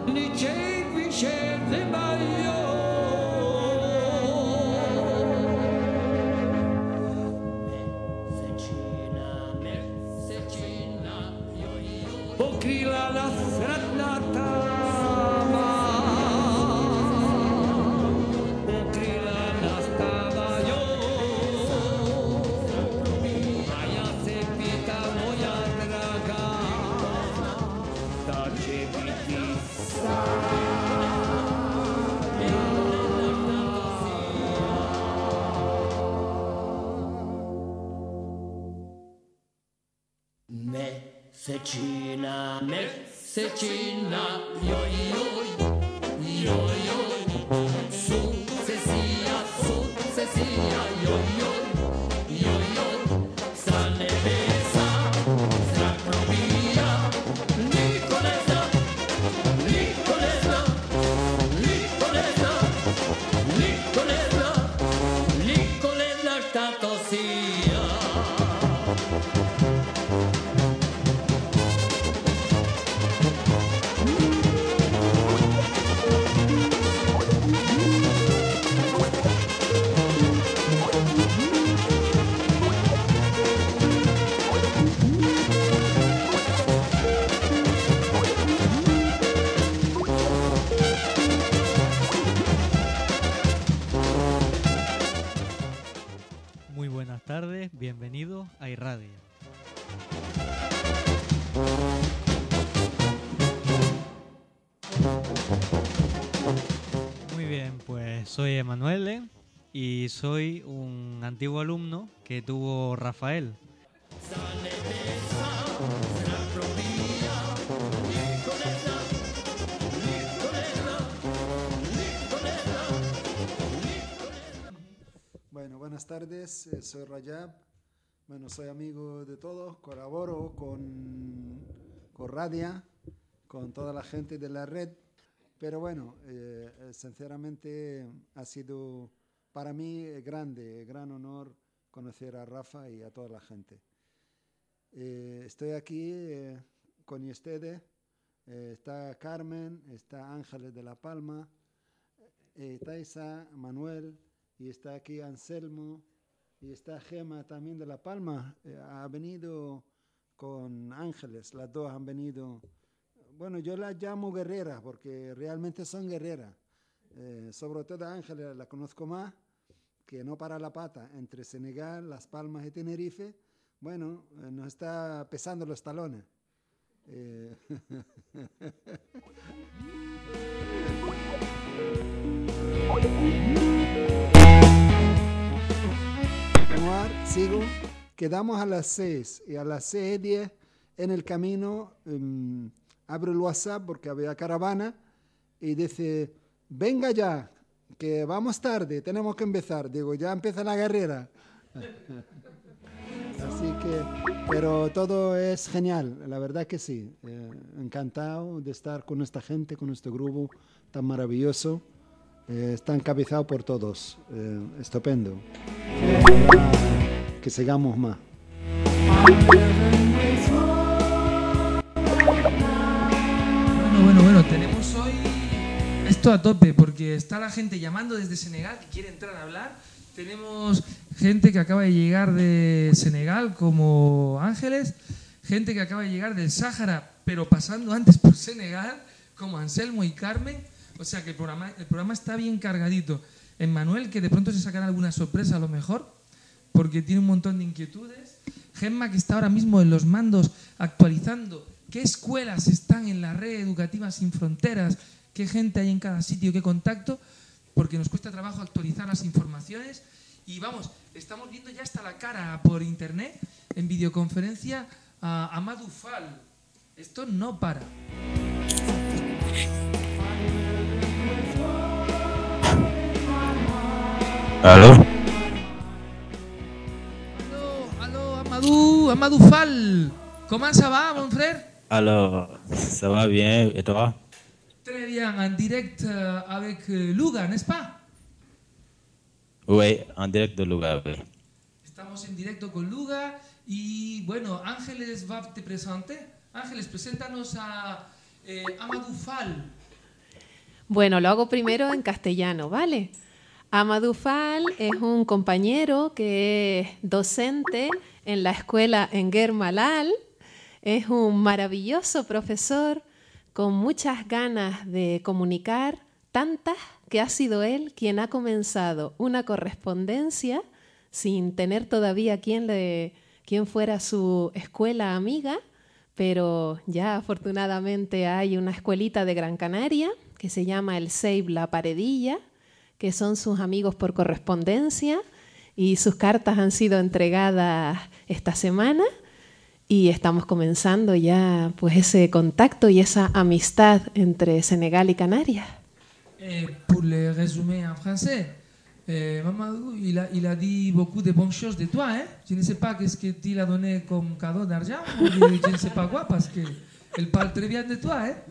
Pokrýla nasradnatá má, pokrýla nastávajú. A ja se pýtam, moja drahá, stačí byť ty Mesečina, joj, sukcesija, joj, sa nebesa, zrak probija, niko ne zna, šta to sija. Tardes, bienvenidos a iRadia. Muy bien, pues soy Emanuele y soy un antiguo alumno que tuvo Rafael. Bueno, buenas tardes, soy Rajab. Bueno, soy amigo de todos, colaboro con Radia, con toda la gente de la red. Pero bueno, sinceramente ha sido para mí gran honor conocer a Rafa y a toda la gente. Estoy aquí con ustedes. Está Carmen, está Ángeles de La Palma, está Isa, Manuel. Y está aquí Anselmo, y está Gema también de La Palma. Ha venido con Ángeles, las dos han venido. Bueno, yo las llamo guerreras, porque realmente son guerreras. Sobre todo Ángeles la conozco más, que no para la pata. Entre Senegal, Las Palmas y Tenerife, bueno, nos está pesando los talones. Sigo, quedamos a las 6 y a las 6:10 en el camino abro el WhatsApp porque había caravana y dice, venga ya, que vamos tarde, tenemos que empezar. Digo, ya empieza la carrera. Así que, pero todo es genial, la verdad que sí. Encantado de estar con esta gente, con este grupo tan maravilloso. Está encabezado por todos. Estupendo. Que sigamos más. Bueno, tenemos hoy esto a tope porque está la gente llamando desde Senegal que quiere entrar a hablar. Tenemos gente que acaba de llegar de Senegal como Ángeles, gente que acaba de llegar del Sáhara pero pasando antes por Senegal como Anselmo y Carmen. O sea que el programa está bien cargadito. Emmanuel, que de pronto se sacará alguna sorpresa a lo mejor, porque tiene un montón de inquietudes. Gemma, que está ahora mismo en los mandos actualizando qué escuelas están en la red educativa sin fronteras, qué gente hay en cada sitio, qué contacto, porque nos cuesta trabajo actualizar las informaciones. Y vamos, estamos viendo ya hasta la cara por internet, en videoconferencia, a Amadou Fall. Esto no para. ¿Aló? Amadou Fall, comment ça va, mon frère? Alors, ça va bien, et toi? Très bien, en direct avec Louga, n'est-ce pas? Oui, en direct de Louga, oui. Estamos en directo con Louga y, bueno, Ángeles va a te presenter. Ángeles, preséntanos a Amadou Fall. Bueno, lo hago primero en castellano, ¿vale? Amadou Fall es un compañero que es docente en la escuela Enguer Malal. Es un maravilloso profesor con muchas ganas de comunicar, tantas que ha sido él quien ha comenzado una correspondencia sin tener todavía quien fuera su escuela amiga, pero ya afortunadamente hay una escuelita de Gran Canaria que se llama el CEIB La Paredilla, que son sus amigos por correspondencia, y sus cartas han sido entregadas esta semana y estamos comenzando ya pues ese contacto y esa amistad entre Senegal y Canarias. Pour le résumer en français, Mamadou, il a dit beaucoup de bonnes choses de toi. Hein? Je ne sais pas qu'est-ce que tu l'as donné comme cadeau d'argent, ou je ne sais pas quoi, parce qu'il parle très bien de toi. Hein?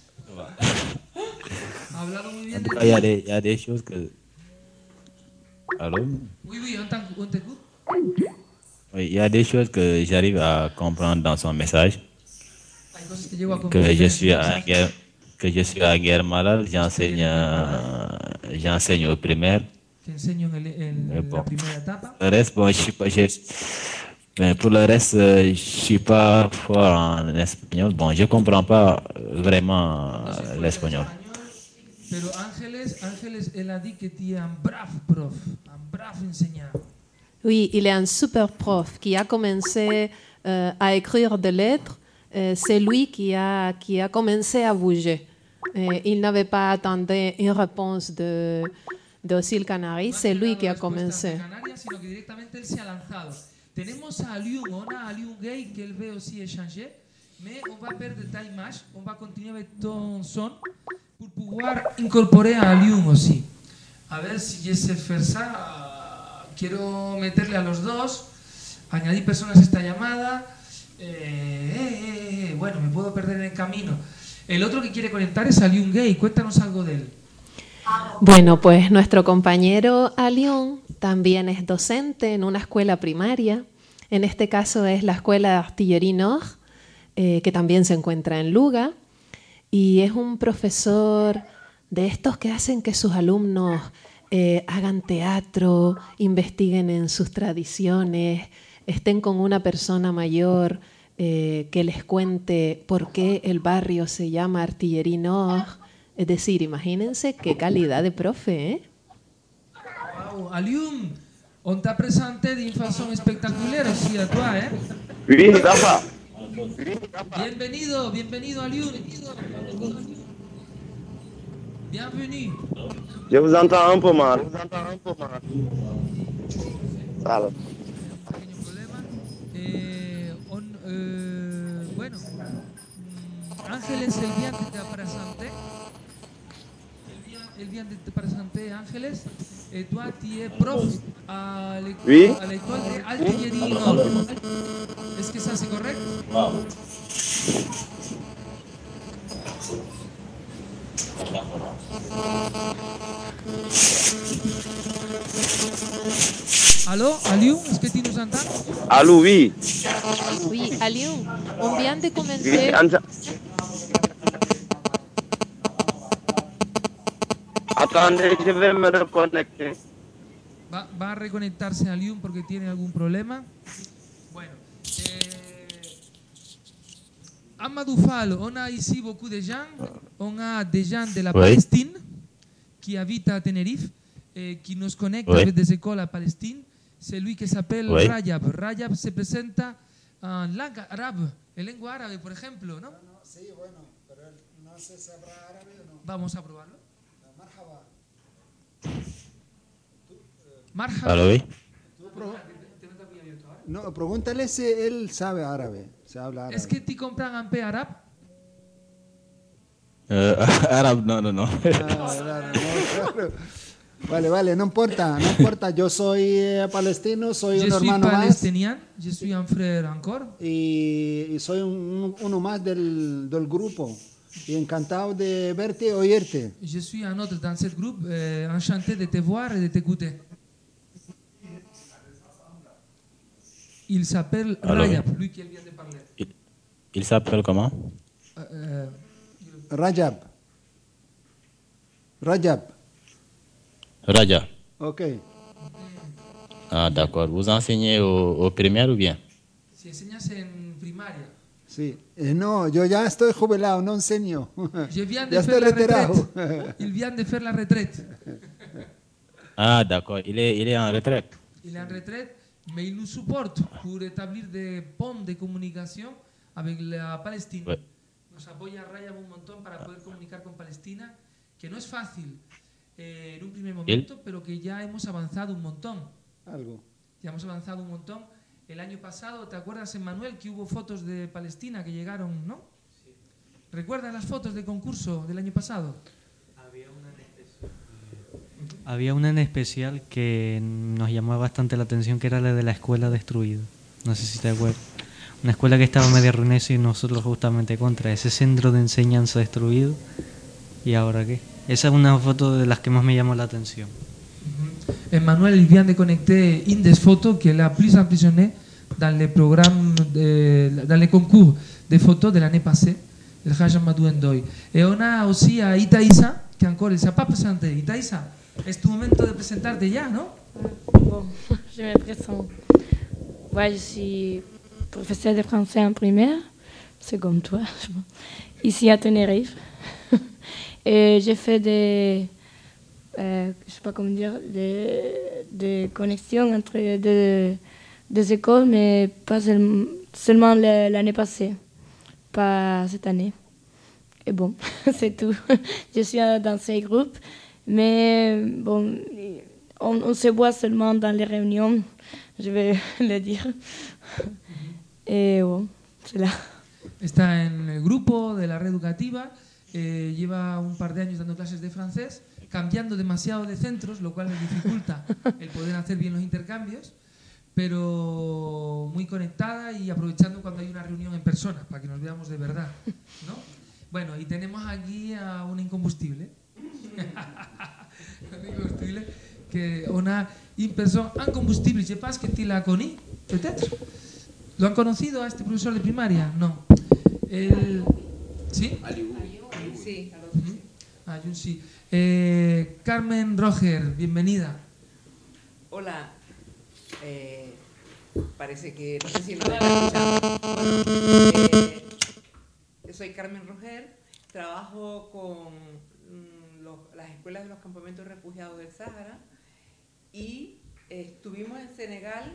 Ha hablado muy bien de En ti. tout cas, il y a des choses que. Allô? Oui, on t'écoute. Oui, il y a des choses que j'arrive à comprendre dans son message. Hay cosas que llego a Que comprender. je suis à guerre, que je suis à guerre malade, j'enseigne au primaire. Te enseño en la primera etapa. Le reste, bon, je suis pas, mais pour le reste, je suis pas fort en espagnol. Bon, je comprends pas vraiment l'espagnol. Pero Ángeles, él a dit que tu es un brave prof, un brave enseignant. Oui, il est un super prof qui a commencé à écrire des lettres. C'est lui qui a commencé à bouger. Il n'avait pas attendu une réponse de Ocil Canaries, c'est lui qui a commencé. Canarias, sino que directamente él se ha lanzado. Tenemos a Lyon, on a Lyon Gay, que él veut aussi échanger, mais on va perdre de image, on va continuer avec ton son pour pouvoir incorporer a Lyon aussi. A ver si je sais faire ça. Quiero meterle a los dos, añadir personas a esta llamada. Bueno, me puedo perder en el camino. El otro que quiere conectar es a Lyon Gay, cuéntanos algo de él. Bueno, pues nuestro compañero Alión también es docente en una escuela primaria. En este caso es la Escuela de Artillerie Nord, que también se encuentra en Luga. Y es un profesor de estos que hacen que sus alumnos hagan teatro, investiguen en sus tradiciones, estén con una persona mayor que les cuente por qué el barrio se llama Artillerie Nord. Es decir, imagínense qué calidad de profe, ¿eh? Wow, Alium, on t'a présenté d'une façon spectaculaire aussi à toi, ¿eh? Oui, Rafa. Bienvenido Alium. Bienvenue. Je vous entends un peu mal. Voilà. Pequeño problema. Bueno, Ángeles, él vient de te présenter. Elle vient de te présenter, Ángeles. Et toi, tu es prof à Oui. l'école d'Artillerie Nord. Est-ce que ça, c'est correct? Allô, Aliou, est-ce que tu nous entends? Allô, oui. Oui, Alión, on vient de Oui, commencer. Attendez, je vais me reconnecter. Va a reconectarse a Aliou porque tiene algún problema. Bueno, Amadou Fall, on a ici beaucoup de gens. On a des gens de la Oui. Palestine qui habitent à Tenerife et qui nous connectent Oui. avec des écoles à Palestine. C'est lui qui s'appelle Oui. Rajab. Rajab se presenta en langue arabe, en lengua árabe, por ejemplo, ¿no? Sí, bueno, pero él no sé si sabrá árabe o no. Vamos a probarlo. Marhaba. Marhaba. Allô, oui? No, pregúntale si él sabe árabe, se habla árabe. Est-ce que tu comprends un peu arabe? Arabe, non. Ah, claro, no, claro. Vale, no importa, yo soy palestino, soy Je un suis hermano más palestinien, je suis un frère encore. y soy uno más del grupo y encantado de verte y oírte. Je suis un autre dans ce groupe, enchanté de te voir et de t'écouter. Il s'appelle Alors, Rajab, lui qui vient de parler. Il s'appelle comment? Euh, Rajab, Rajab. Raja. Ok. Ah, d'accord. Vous enseignez au primaire ou bien? Si enseñas en primaria. Sí. No, yo ya estoy jubilado, no enseño. Je viens de Ya faire estoy la retirado. retraite. Il vient de faire la retraite. Ah, d'accord. Il est en retraite. Il est en retraite, mais il nous supporte pour établir des ponts de communication avec la Palestine. Ouais. Nos apoya Rayab un montón para poder comunicar con Palestina, que no es fácil en un primer momento, pero que ya hemos avanzado un montón. Algo. Ya hemos avanzado un montón. El año pasado, ¿te acuerdas, Emmanuel, que hubo fotos de Palestina que llegaron, no? Sí. ¿Recuerdas las fotos de concurso del año pasado? Había una en especial que nos llamó bastante la atención, que era la de la escuela destruida. No sé si te acuerdas. Una escuela que estaba medio arruinada y nosotros justamente contra ese centro de enseñanza destruido. ¿Y ahora qué? Esa es una foto de las que más me llamó la atención. Emmanuel, il vient de connecter une des photos qu'elle a plus impressionné dans les programmes, dans les concours de photos de l'année passée, el Hajj Amadou Ndoye. Et on a aussi à Itaïsa, qui encore ne s'est pas présenté. Itaïsa, es tu momento de presentarte ya, ¿no? Bon, je me présente. Ouais, je suis professeure de français en primaire, c'est comme toi, ici à Tenerife. Et j'ai fait je sais pas comment dire, des connexions entre des écoles, mais pas seulement l'année passée, pas cette année. Et bon, c'est tout. Je suis dans ces groupes, mais bon, on se voit seulement dans les réunions, je vais le dire. Et bon, c'est là. Está en el grupo de la red educativa, lleva un par de años dando clases de francés, cambiando demasiado de centros, lo cual le dificulta el poder hacer bien los intercambios, pero muy conectada y aprovechando cuando hay una reunión en persona, para que nos veamos de verdad, ¿no? Bueno, y tenemos aquí a una incombustible, que una personne incombustible, je pense que tu la connais, peut-être. ¿Lo han conocido a este profesor de primaria? No. ¿Sí? Sí, Ayun, sí. Carmen Roger, bienvenida. Hola. Parece que no sé si lo están escuchando. Bueno, yo soy Carmen Roger, trabajo con las escuelas de los campamentos refugiados del Sáhara y estuvimos en Senegal.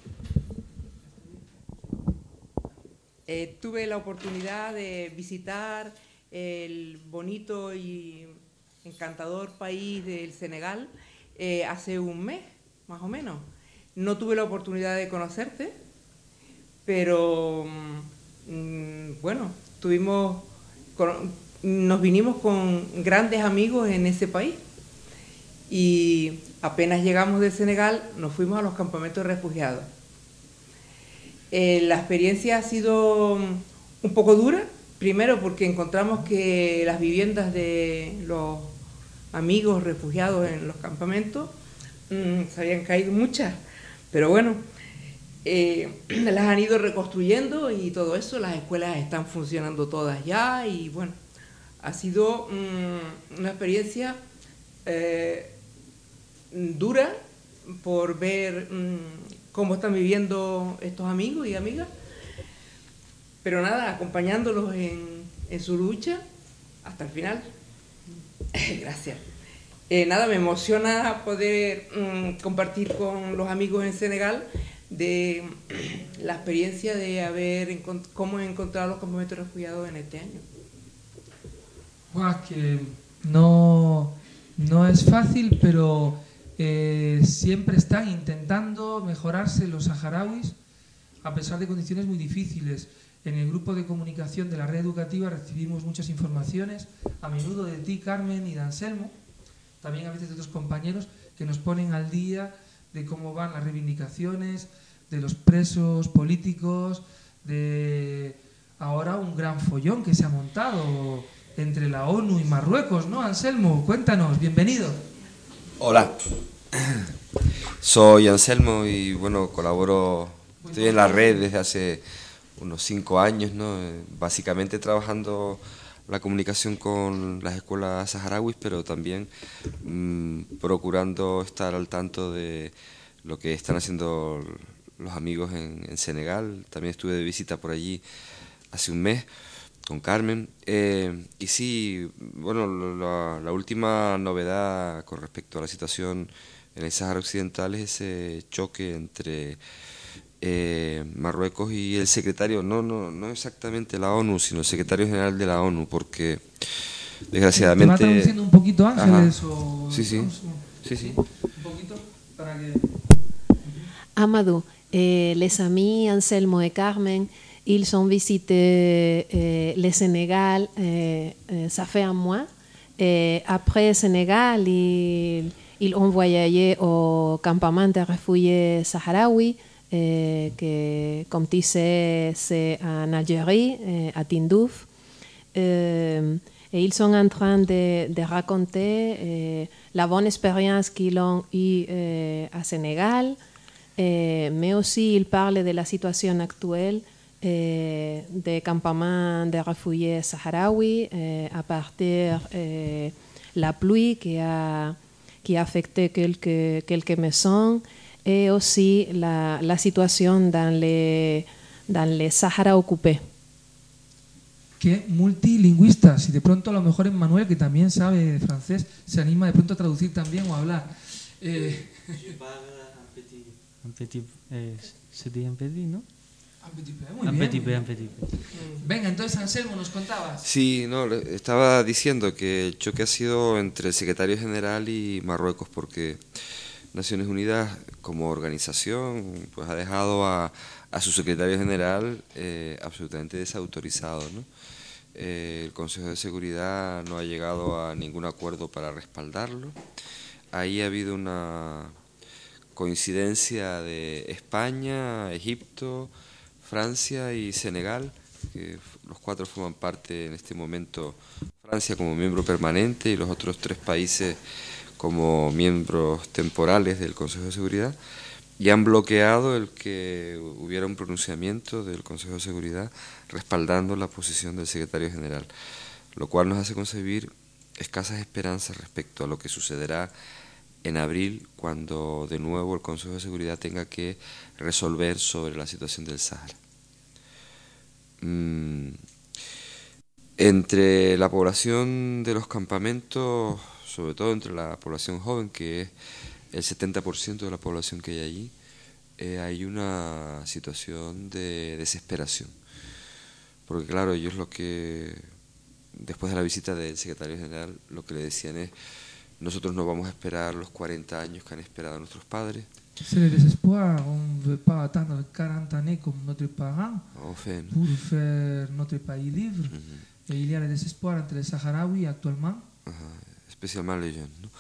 Tuve la oportunidad de visitar el bonito y encantador país del Senegal hace un mes, más o menos. No tuve la oportunidad de conocerte, pero bueno, nos vinimos con grandes amigos en ese país y apenas llegamos de Senegal nos fuimos a los campamentos refugiados. La experiencia ha sido un poco dura, primero porque encontramos que las viviendas de los amigos refugiados en los campamentos se habían caído muchas, pero bueno, las han ido reconstruyendo y todo eso, las escuelas están funcionando todas ya y bueno, ha sido una experiencia dura por ver cómo están viviendo estos amigos y amigas, pero nada, acompañándolos en su lucha hasta el final. Gracias. Nada, me emociona poder compartir con los amigos en Senegal de la experiencia de cómo he encontrado los campamentos refugiados en este año. Wow, que no es fácil, pero siempre están intentando mejorarse los saharauis a pesar de condiciones muy difíciles. En el grupo de comunicación de la red educativa recibimos muchas informaciones, a menudo de ti, Carmen, y de Anselmo, también a veces de otros compañeros, que nos ponen al día de cómo van las reivindicaciones de los presos políticos, de ahora un gran follón que se ha montado entre la ONU y Marruecos, ¿no? Anselmo, cuéntanos, bienvenido. Hola, soy Anselmo y bueno, estoy en la red desde hace unos 5 años, ¿no? Básicamente trabajando la comunicación con las escuelas saharauis, pero también procurando estar al tanto de lo que están haciendo los amigos en Senegal. También estuve de visita por allí hace un mes con Carmen. Y sí, bueno, la última novedad con respecto a la situación en el Sáhara Occidental es ese choque entre Marruecos y el secretario, no exactamente la ONU, sino el secretario general de la ONU, porque desgraciadamente... ¿Te va traduciendo un poquito, Ángeles? O... Sí. Un poquito para que... Amadou, les amis Anselmo et Carmen, ils ont visité le Sénégal, ça fait un mois. Après Sénégal, ils ont voyagé au campement de réfugiés sahraouis, que, comme tu sais, c'est en Algérie, à Tindouf. Et ils sont en train de raconter la bonne expérience qu'ils ont eue à Sénégal, mais aussi ils parlent de la situation actuelle des campements de réfugiés sahraouis à partir de la pluie qui a affecté quelques maisons, et aussi la situation dans les Sahara occupés. Que multilingüista, si de pronto a lo mejor Emmanuel, que también sabe francés, se anima de pronto a traducir también o a hablar. Un petit, se dit un petit, ¿no? Un petit peu. Venga, entonces Anselmo, nos contabas. Sí, no, estaba diciendo que el choque ha sido entre el secretario general y Marruecos, porque Naciones Unidas como organización pues ha dejado a su secretario general absolutamente desautorizado, ¿no? El Consejo de Seguridad no ha llegado a ningún acuerdo para respaldarlo. Ahí ha habido una coincidencia de España, Egipto, Francia y Senegal, que los cuatro forman parte en este momento, Francia como miembro permanente y los otros 3 países como miembros temporales del Consejo de Seguridad, y han bloqueado el que hubiera un pronunciamiento del Consejo de Seguridad respaldando la posición del secretario general, lo cual nos hace concebir escasas esperanzas respecto a lo que sucederá en abril, cuando de nuevo el Consejo de Seguridad tenga que resolver sobre la situación del Sáhara. Entre la población de los campamentos, sobre todo entre la población joven, que es el 70% de la población que hay allí, hay una situación de desesperación. Porque claro, ellos lo que, después de la visita del secretario general, lo que le decían es: nosotros no vamos a esperar los 40 años que han esperado nuestros padres. C'est le désespoir, on ne veut pas attendre 40 années comme notre parent pour faire notre pays libre. Et il y a le désespoir entre les Saharaouis actuellement. Especialmente les jeunes, ¿no?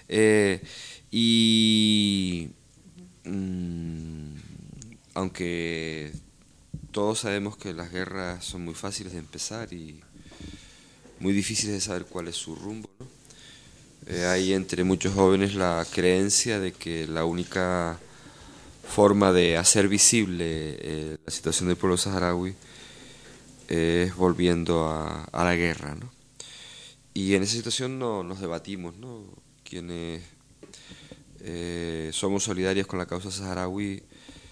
Aunque todos sabemos que las guerras son muy fáciles de empezar y muy difíciles de saber cuál es su rumbo, ¿no? Hay entre muchos jóvenes la creencia de que la única forma de hacer visible la situación del pueblo saharaui es volviendo a la guerra, ¿no? Y en esa situación nos debatimos, ¿no? Quienes somos solidarios con la causa saharaui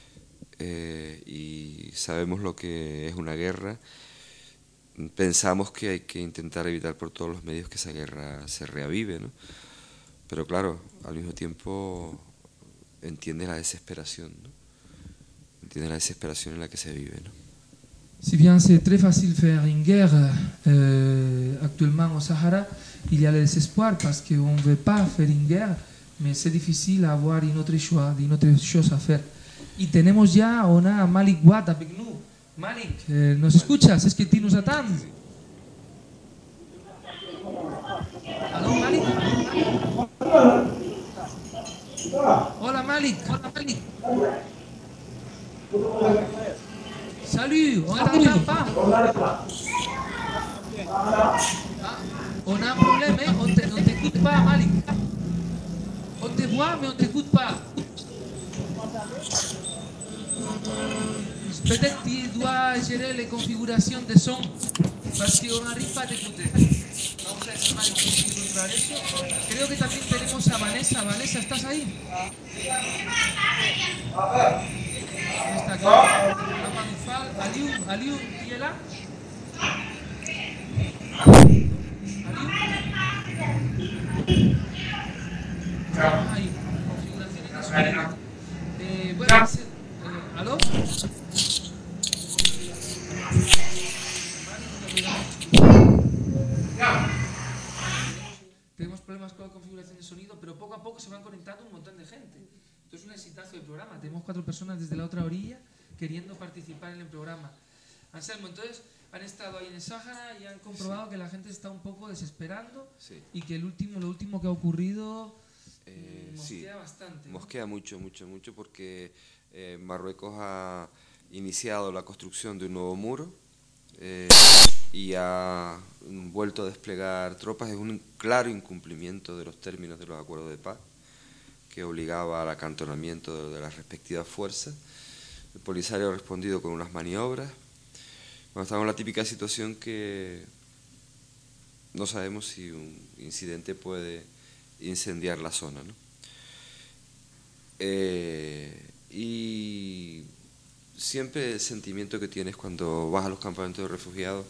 y sabemos lo que es una guerra, pensamos que hay que intentar evitar por todos los medios que esa guerra se reavive, ¿no? Pero claro, al mismo tiempo entiende la desesperación, ¿no? Entiende la desesperación en la que se vive, ¿no? Si bien c'est très facile de faire une guerre actuellement au Sahara, il y a le désespoir parce qu'on ne veut pas faire une guerre, mais c'est difficile d'avoir une autre choix, une autre chose à faire. Y tenemos ya a Malik Wad avec nous. Malik, ¿nos escuchas? Es que tú nos atan. ¿Aló, Malik? Hola, Malik. Hola, Malik. Salut, on t'entend pas? On a un problème, hein? On t'écoute pas, Malik. On te voit, mais on t'écoute pas. Peut-être qu'il doit gérer les configurations de son. parce qu'on n'arrive pas à t'écouter. Vamos a ver si Malik consigue controlar eso. Creo que también tenemos a Vanessa. Vanessa, ¿estás ahí? ¿Dónde está aquí? Amadufal, Aliu, ¿y ella? Ahí, configuraciones de sonido. Bueno, ¿aló? Tenemos problemas con la configuración de sonido, pero poco a poco se van conectando un montón de gente. Esto es un exitazo del programa. Tenemos 4 personas desde la otra orilla queriendo participar en el programa. Anselmo, entonces han estado ahí en el Sáhara y han comprobado que la gente está un poco desesperando y que lo último que ha ocurrido mosquea bastante, ¿no? Mosquea mucho porque Marruecos ha iniciado la construcción de un nuevo muro y ha vuelto a desplegar tropas. Es un claro incumplimiento de los términos de los acuerdos de paz que obligaba al acantonamiento de las respectivas fuerzas. El Polisario ha respondido con unas maniobras. Bueno, estamos en la típica situación que no sabemos si un incidente puede incendiar la zona, ¿no? Y siempre el sentimiento que tienes cuando vas a los campamentos de refugiados,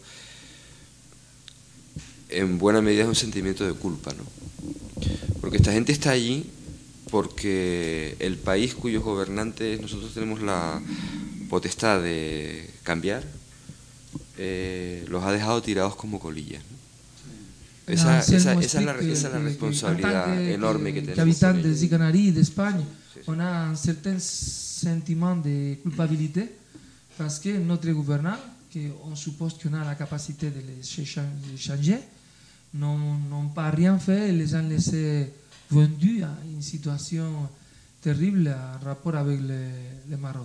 en buena medida es un sentimiento de culpa, ¿no? Porque esta gente está allí porque el país cuyos gobernantes nosotros tenemos la potestad de cambiar, los ha dejado tirados como colillas, ¿no? Esa es la responsabilidad enorme que tenemos. Les habitants des îles Canaries, d'Espagne, on a un certain sentiment de culpabilité parce que notre gouvernant, qu'on suppose qu'on a la capacité de les changer, n'ont pas rien fait et les ont laissés vendus à une situation terrible en rapport avec le Maroc.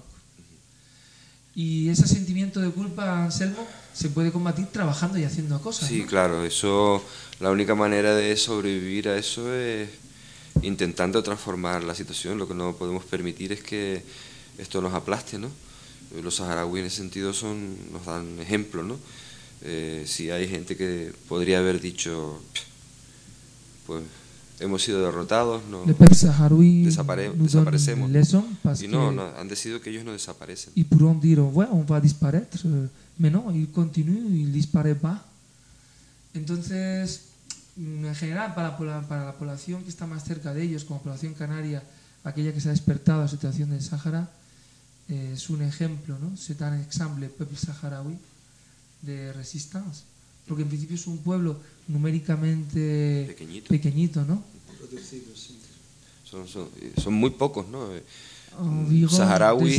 Y ese sentimiento de culpa, Anselmo, se puede combatir trabajando y haciendo cosas. Sí, ¿no? claro, eso, la única manera de sobrevivir a eso es intentando transformar la situación. Lo que no podemos permitir es que esto nos aplaste, ¿no? Los saharauis en ese sentido nos dan ejemplo, ¿no? Si hay gente que podría haber dicho, pues hemos sido derrotados, no, desaparecemos. Y no, han decidido que ellos no desaparecen. Y pourront dire, ouais, on va disparaître, mais non, ils continuent, ils disparaissent pas. Entonces, en general, para la población que está más cerca de ellos, como población canaria, aquella que se ha despertado a la situación del Sáhara, es un ejemplo, ¿no? C'est un exemple, peuple saharaui, de resistencia. Porque en principio es un pueblo numéricamente pequeñito, ¿no? Son muy pocos, ¿no? Saharauis,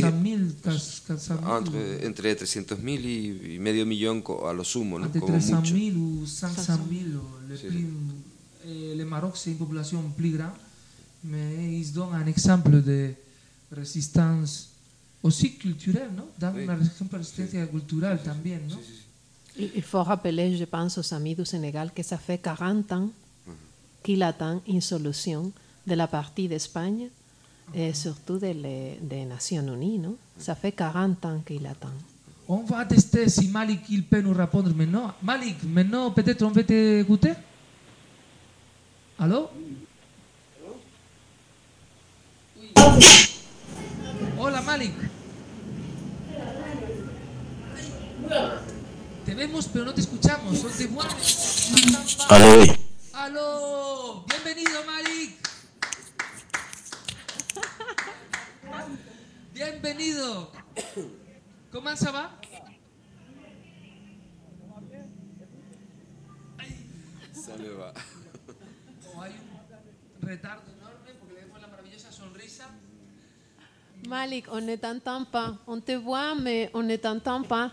entre 300.000 y medio millón a lo sumo, ¿no? Entre 300.000 ou 500.000. Le Maroc, c'est une population plus grande, mais ils donnent un exemple de résistance aussi culturelle, ¿no? Dan un ejemplo de resistencia cultural también, ¿no? Il faut rappeler, je pense, aux amis du Sénégal que ça fait 40 ans qu'il attend une solution de la partie d'Espagne et surtout des Nations Unies, non? Ça fait 40 ans qu'il attend. On va tester si Malik il peut nous répondre maintenant. Malik, maintenant peut-être on va t'écouter? Allô? Oui. Hola Malik. Te vemos pero no te escuchamos. On te voit. Aló. Aló. Bienvenido Malik. Bienvenido. ¿Cómo ça va? Se le va. Hay un retardo enorme porque le vemos la maravillosa sonrisa. Malik, on ne t'entend pas. On te voit, mais on ne t'entend pas.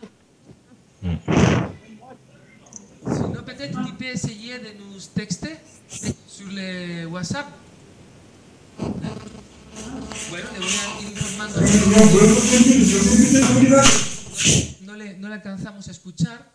Sinon, peut-être tu peux essayer de nous texter sur le WhatsApp. Bueno, le voy a ir informando. No le alcanzamos a escuchar.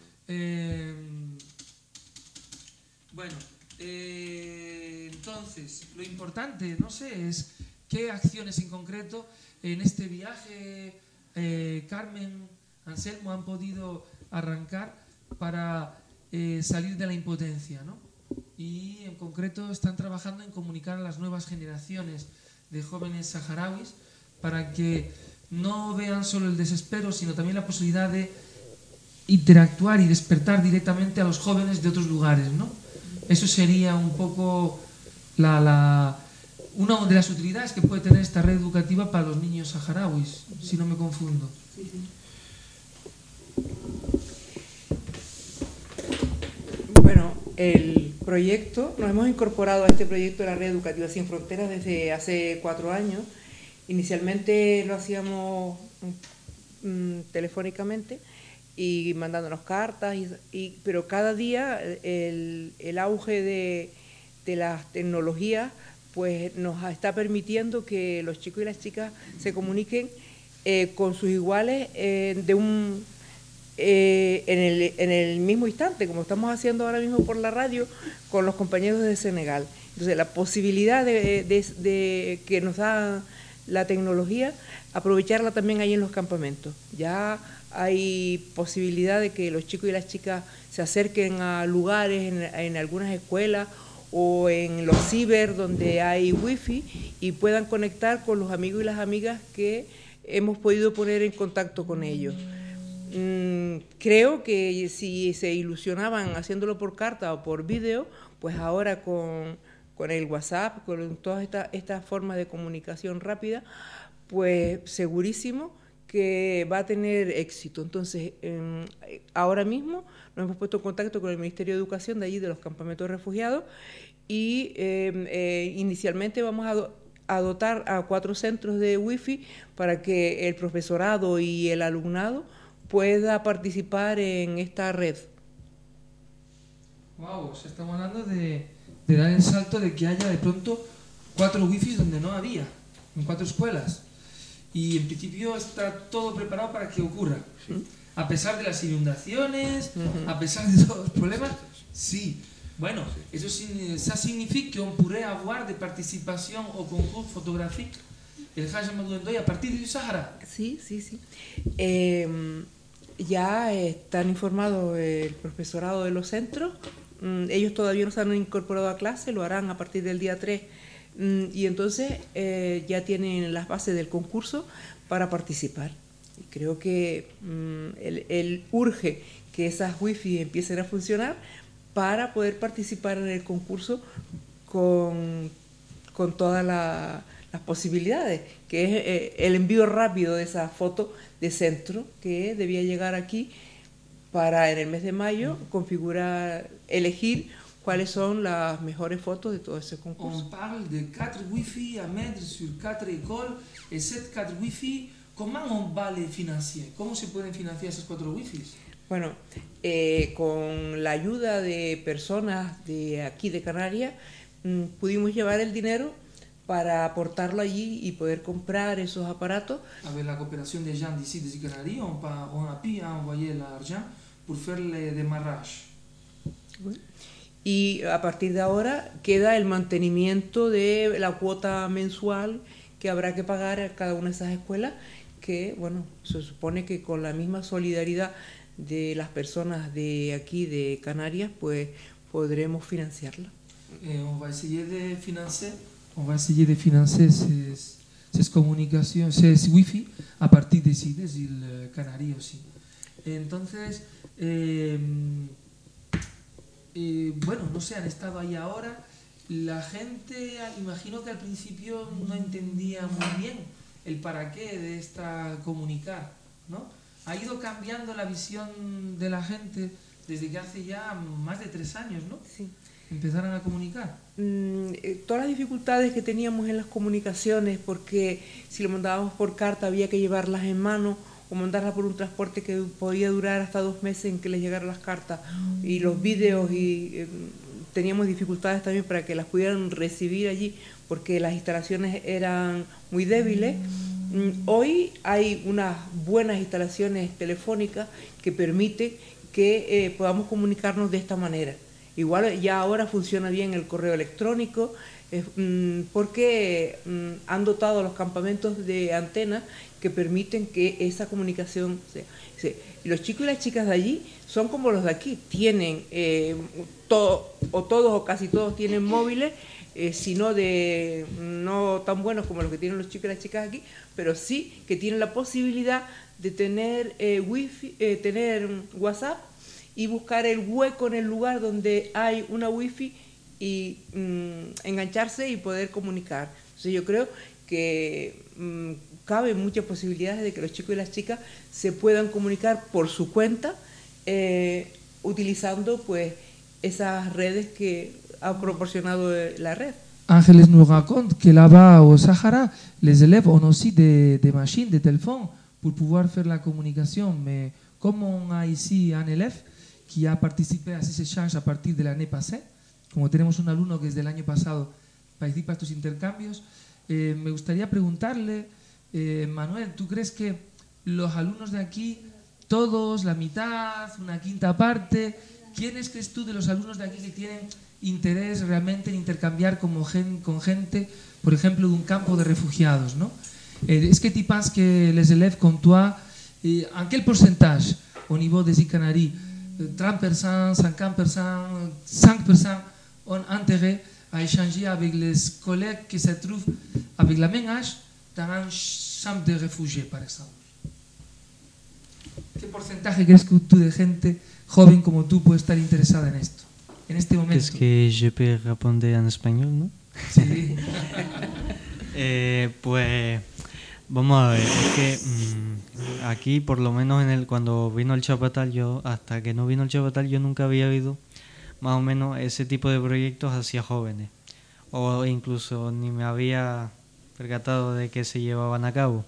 Bueno, entonces, lo importante, no sé, es qué acciones en concreto en este viaje Carmen, Anselmo han podido arrancar para salir de la impotencia, ¿no? Y en concreto están trabajando en comunicar a las nuevas generaciones de jóvenes saharauis para que no vean solo el desespero, sino también la posibilidad de interactuar y despertar directamente a los jóvenes de otros lugares, ¿no? Eso sería un poco una de las utilidades que puede tener esta red educativa para los niños saharauis, si no me confundo. Sí, sí. Bueno, el proyecto, nos hemos incorporado a este proyecto de la Red Educativa Sin Fronteras desde hace 4 años. Inicialmente lo hacíamos telefónicamente y mandándonos cartas, pero cada día el auge de las tecnologías pues nos está permitiendo que los chicos y las chicas se comuniquen con sus iguales en el mismo instante, como estamos haciendo ahora mismo por la radio con los compañeros de Senegal. Entonces la posibilidad de que nos da la tecnología, aprovecharla también ahí en los campamentos. Ya hay posibilidad de que los chicos y las chicas se acerquen a lugares en algunas escuelas o en los ciber donde hay wifi y puedan conectar con los amigos y las amigas que hemos podido poner en contacto con ellos. Creo que si se ilusionaban haciéndolo por carta o por vídeo, pues ahora con el WhatsApp, con todas estas formas de comunicación rápida, pues segurísimo que va a tener éxito. Entonces, ahora mismo nos hemos puesto en contacto con el Ministerio de Educación de allí, de los campamentos de refugiados, y inicialmente vamos a dotar a 4 centros de wifi para que el profesorado y el alumnado pueda participar en esta red. Wow, o sea, estamos hablando de dar el salto de que haya de pronto 4 wifis donde no había, en 4 escuelas. Y en principio está todo preparado para que ocurra. ¿Sí? A pesar de las inundaciones, a pesar de todos los problemas, sí. Bueno, eso significa qu'on pourrait avoir de participación o concours photographique el Hajj Amadou Ndoye a partir del Sahara. Sí. Ya están informados el profesorado de los centros. Ellos todavía no se han incorporado a clase, lo harán a partir del día 3. Y entonces ya tienen las bases del concurso para participar. Y creo que él urge que esas wifi empiecen a funcionar para poder participar en el concurso con todas las posibilidades, que es el envío rápido de esa foto de centro que debía llegar aquí para en el mes de mayo configurar, elegir cuáles son las mejores fotos de todo ese concurso. On parle de 4 wifi à mettre sur 4 écoles et ces 4 wifi, comment on va les financer? ¿Cómo se pueden financiar esos 4 wifis? Bueno, con la ayuda de personas de aquí de Canarias pudimos llevar el dinero para aportarlo allí y poder comprar esos aparatos. Avec la coopération des gens d'ici des Canaries, on a pu envoyer l'argent pour faire le démarrage. Oui. Y a partir de ahora queda el mantenimiento de la cuota mensual que habrá que pagar a cada una de esas escuelas, que bueno, se supone que con la misma solidaridad de las personas de aquí de Canarias, pues podremos financiarla. On va essayer de financer ces communications, ces wifi a partir de ici, des îles Canaries aussi. Entonces, bueno, no sé, han estado ahí ahora. La gente, imagino que al principio no entendía muy bien el para qué de esta comunicar, ¿no? Ha ido cambiando la visión de la gente desde que hace ya más de 3 años, ¿no? Sí. Empezaron a comunicar. Todas las dificultades que teníamos en las comunicaciones, porque si lo mandábamos por carta había que llevarlas en mano o mandarlas por un transporte que podía durar hasta 2 meses en que les llegaran las cartas y los vídeos, y teníamos dificultades también para que las pudieran recibir allí porque las instalaciones eran muy débiles. Hoy hay unas buenas instalaciones telefónicas que permiten que podamos comunicarnos de esta manera. Igual ya ahora funciona bien el correo electrónico, porque han dotado los campamentos de antenas que permiten que esa comunicación sea. Sí. Y los chicos y las chicas de allí son como los de aquí, tienen todos o casi todos tienen móviles, sino de no tan buenos como los que tienen los chicos y las chicas aquí, pero sí que tienen la posibilidad de tener wifi, tener WhatsApp y buscar el hueco en el lugar donde hay una wifi y engancharse y poder comunicar. Entonces yo creo que cabe muchas posibilidades de que los chicos y las chicas se puedan comunicar por su cuenta utilizando pues esas redes que ha proporcionado la red. Ángeles nous raconte que là-bas au Sahara, les élèves ont aussi des machines, des téléphones pour pouvoir faire la communication. Mais comme on a ici un élève qui a participé a ces échanges a partir de l'année passée, como tenemos un alumno que desde el año pasado participa a estos intercambios, me gustaría preguntarle, Manuel, ¿tú crees que los alumnos de aquí, todos, la mitad, una quinta parte, quiénes crees tú de los alumnos de aquí que tienen interés realmente en intercambiar con gente, por ejemplo, de un campo de refugiados, ¿no? Est-ce que tu penses que les élèves comme toi, en quel pourcentage au niveau des Canaries, 30%, 50%, 5% ont intérêt à échanger avec les collègues qui se trouvent avec la même âge dans un camp de réfugiés, par exemple? ¿Qué porcentaje crees que tú de gente joven como tú puede estar interesada en esto, en este momento? Es que je peux répondre en español, ¿no? Sí. Pues vamos a ver, es que aquí por lo menos cuando vino el Chapatal, hasta que no vino el Chapatal yo nunca había oído más o menos ese tipo de proyectos hacia jóvenes, o incluso ni me había percatado de que se llevaban a cabo.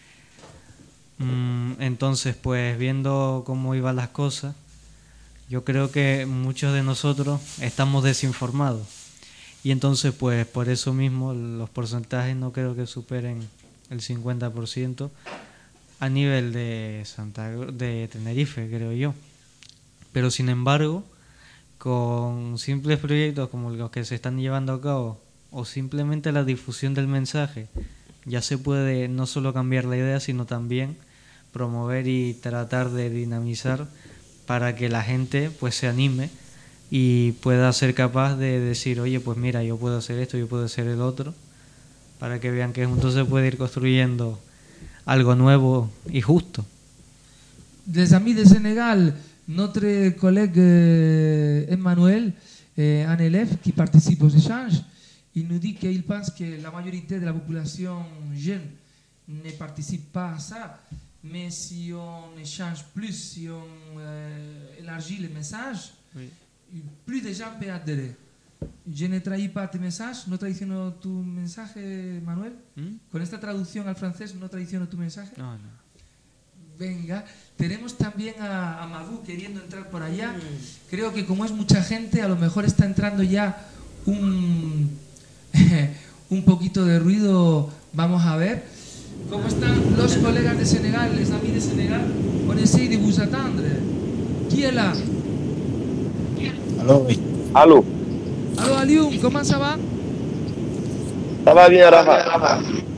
Entonces, pues viendo cómo iban las cosas, yo creo que muchos de nosotros estamos desinformados y entonces pues por eso mismo los porcentajes no creo que superen el 50% a nivel de Tenerife, creo yo. Pero sin embargo, con simples proyectos como los que se están llevando a cabo o simplemente la difusión del mensaje, ya se puede no solo cambiar la idea, sino también promover y tratar de dinamizar para que la gente pues se anime y pueda ser capaz de decir, oye, pues mira, yo puedo hacer esto, yo puedo hacer el otro, para que vean que juntos se puede ir construyendo algo nuevo y justo. Les amis de Sénégal, notre collègue Emmanuel, un élève qui participe aux échanges, il nous dit qu'il pense que la majorité de la population jeune ne participe pas à ça, mais si on échange plus, si on élargit le message, oui, plus de gens peuvent adhérer. Je ne traduis pas tes mensajes, no traiciono tu mensaje, Manuel. Con esta traducción al francés, no traiciono tu mensaje. No, no. Venga, tenemos también a Amadou queriendo entrar por allá. Creo que como es mucha gente, a lo mejor está entrando ya un poquito de ruido. Vamos a ver. ¿Cómo están los colegas de Sénégal, les amis de Sénégal? On essaye de vous attendre. Qui est là? Allô, oui. Allô. Allô, Alioum, comment ça va? Ça va bien, Rafa.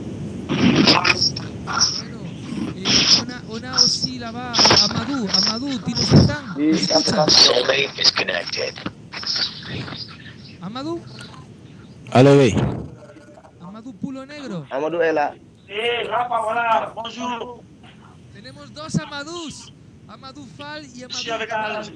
Bueno, on a aussi là-bas Amadou. Amadou, ¿tú nos están? Oui, ça va. Amadou? Allô, oui. Amadou Pulo Negro. Amadou est là. Rafa, voilà, bonjour. Tenemos dos Amadous, Amadou Fall y Je suis Amadou avec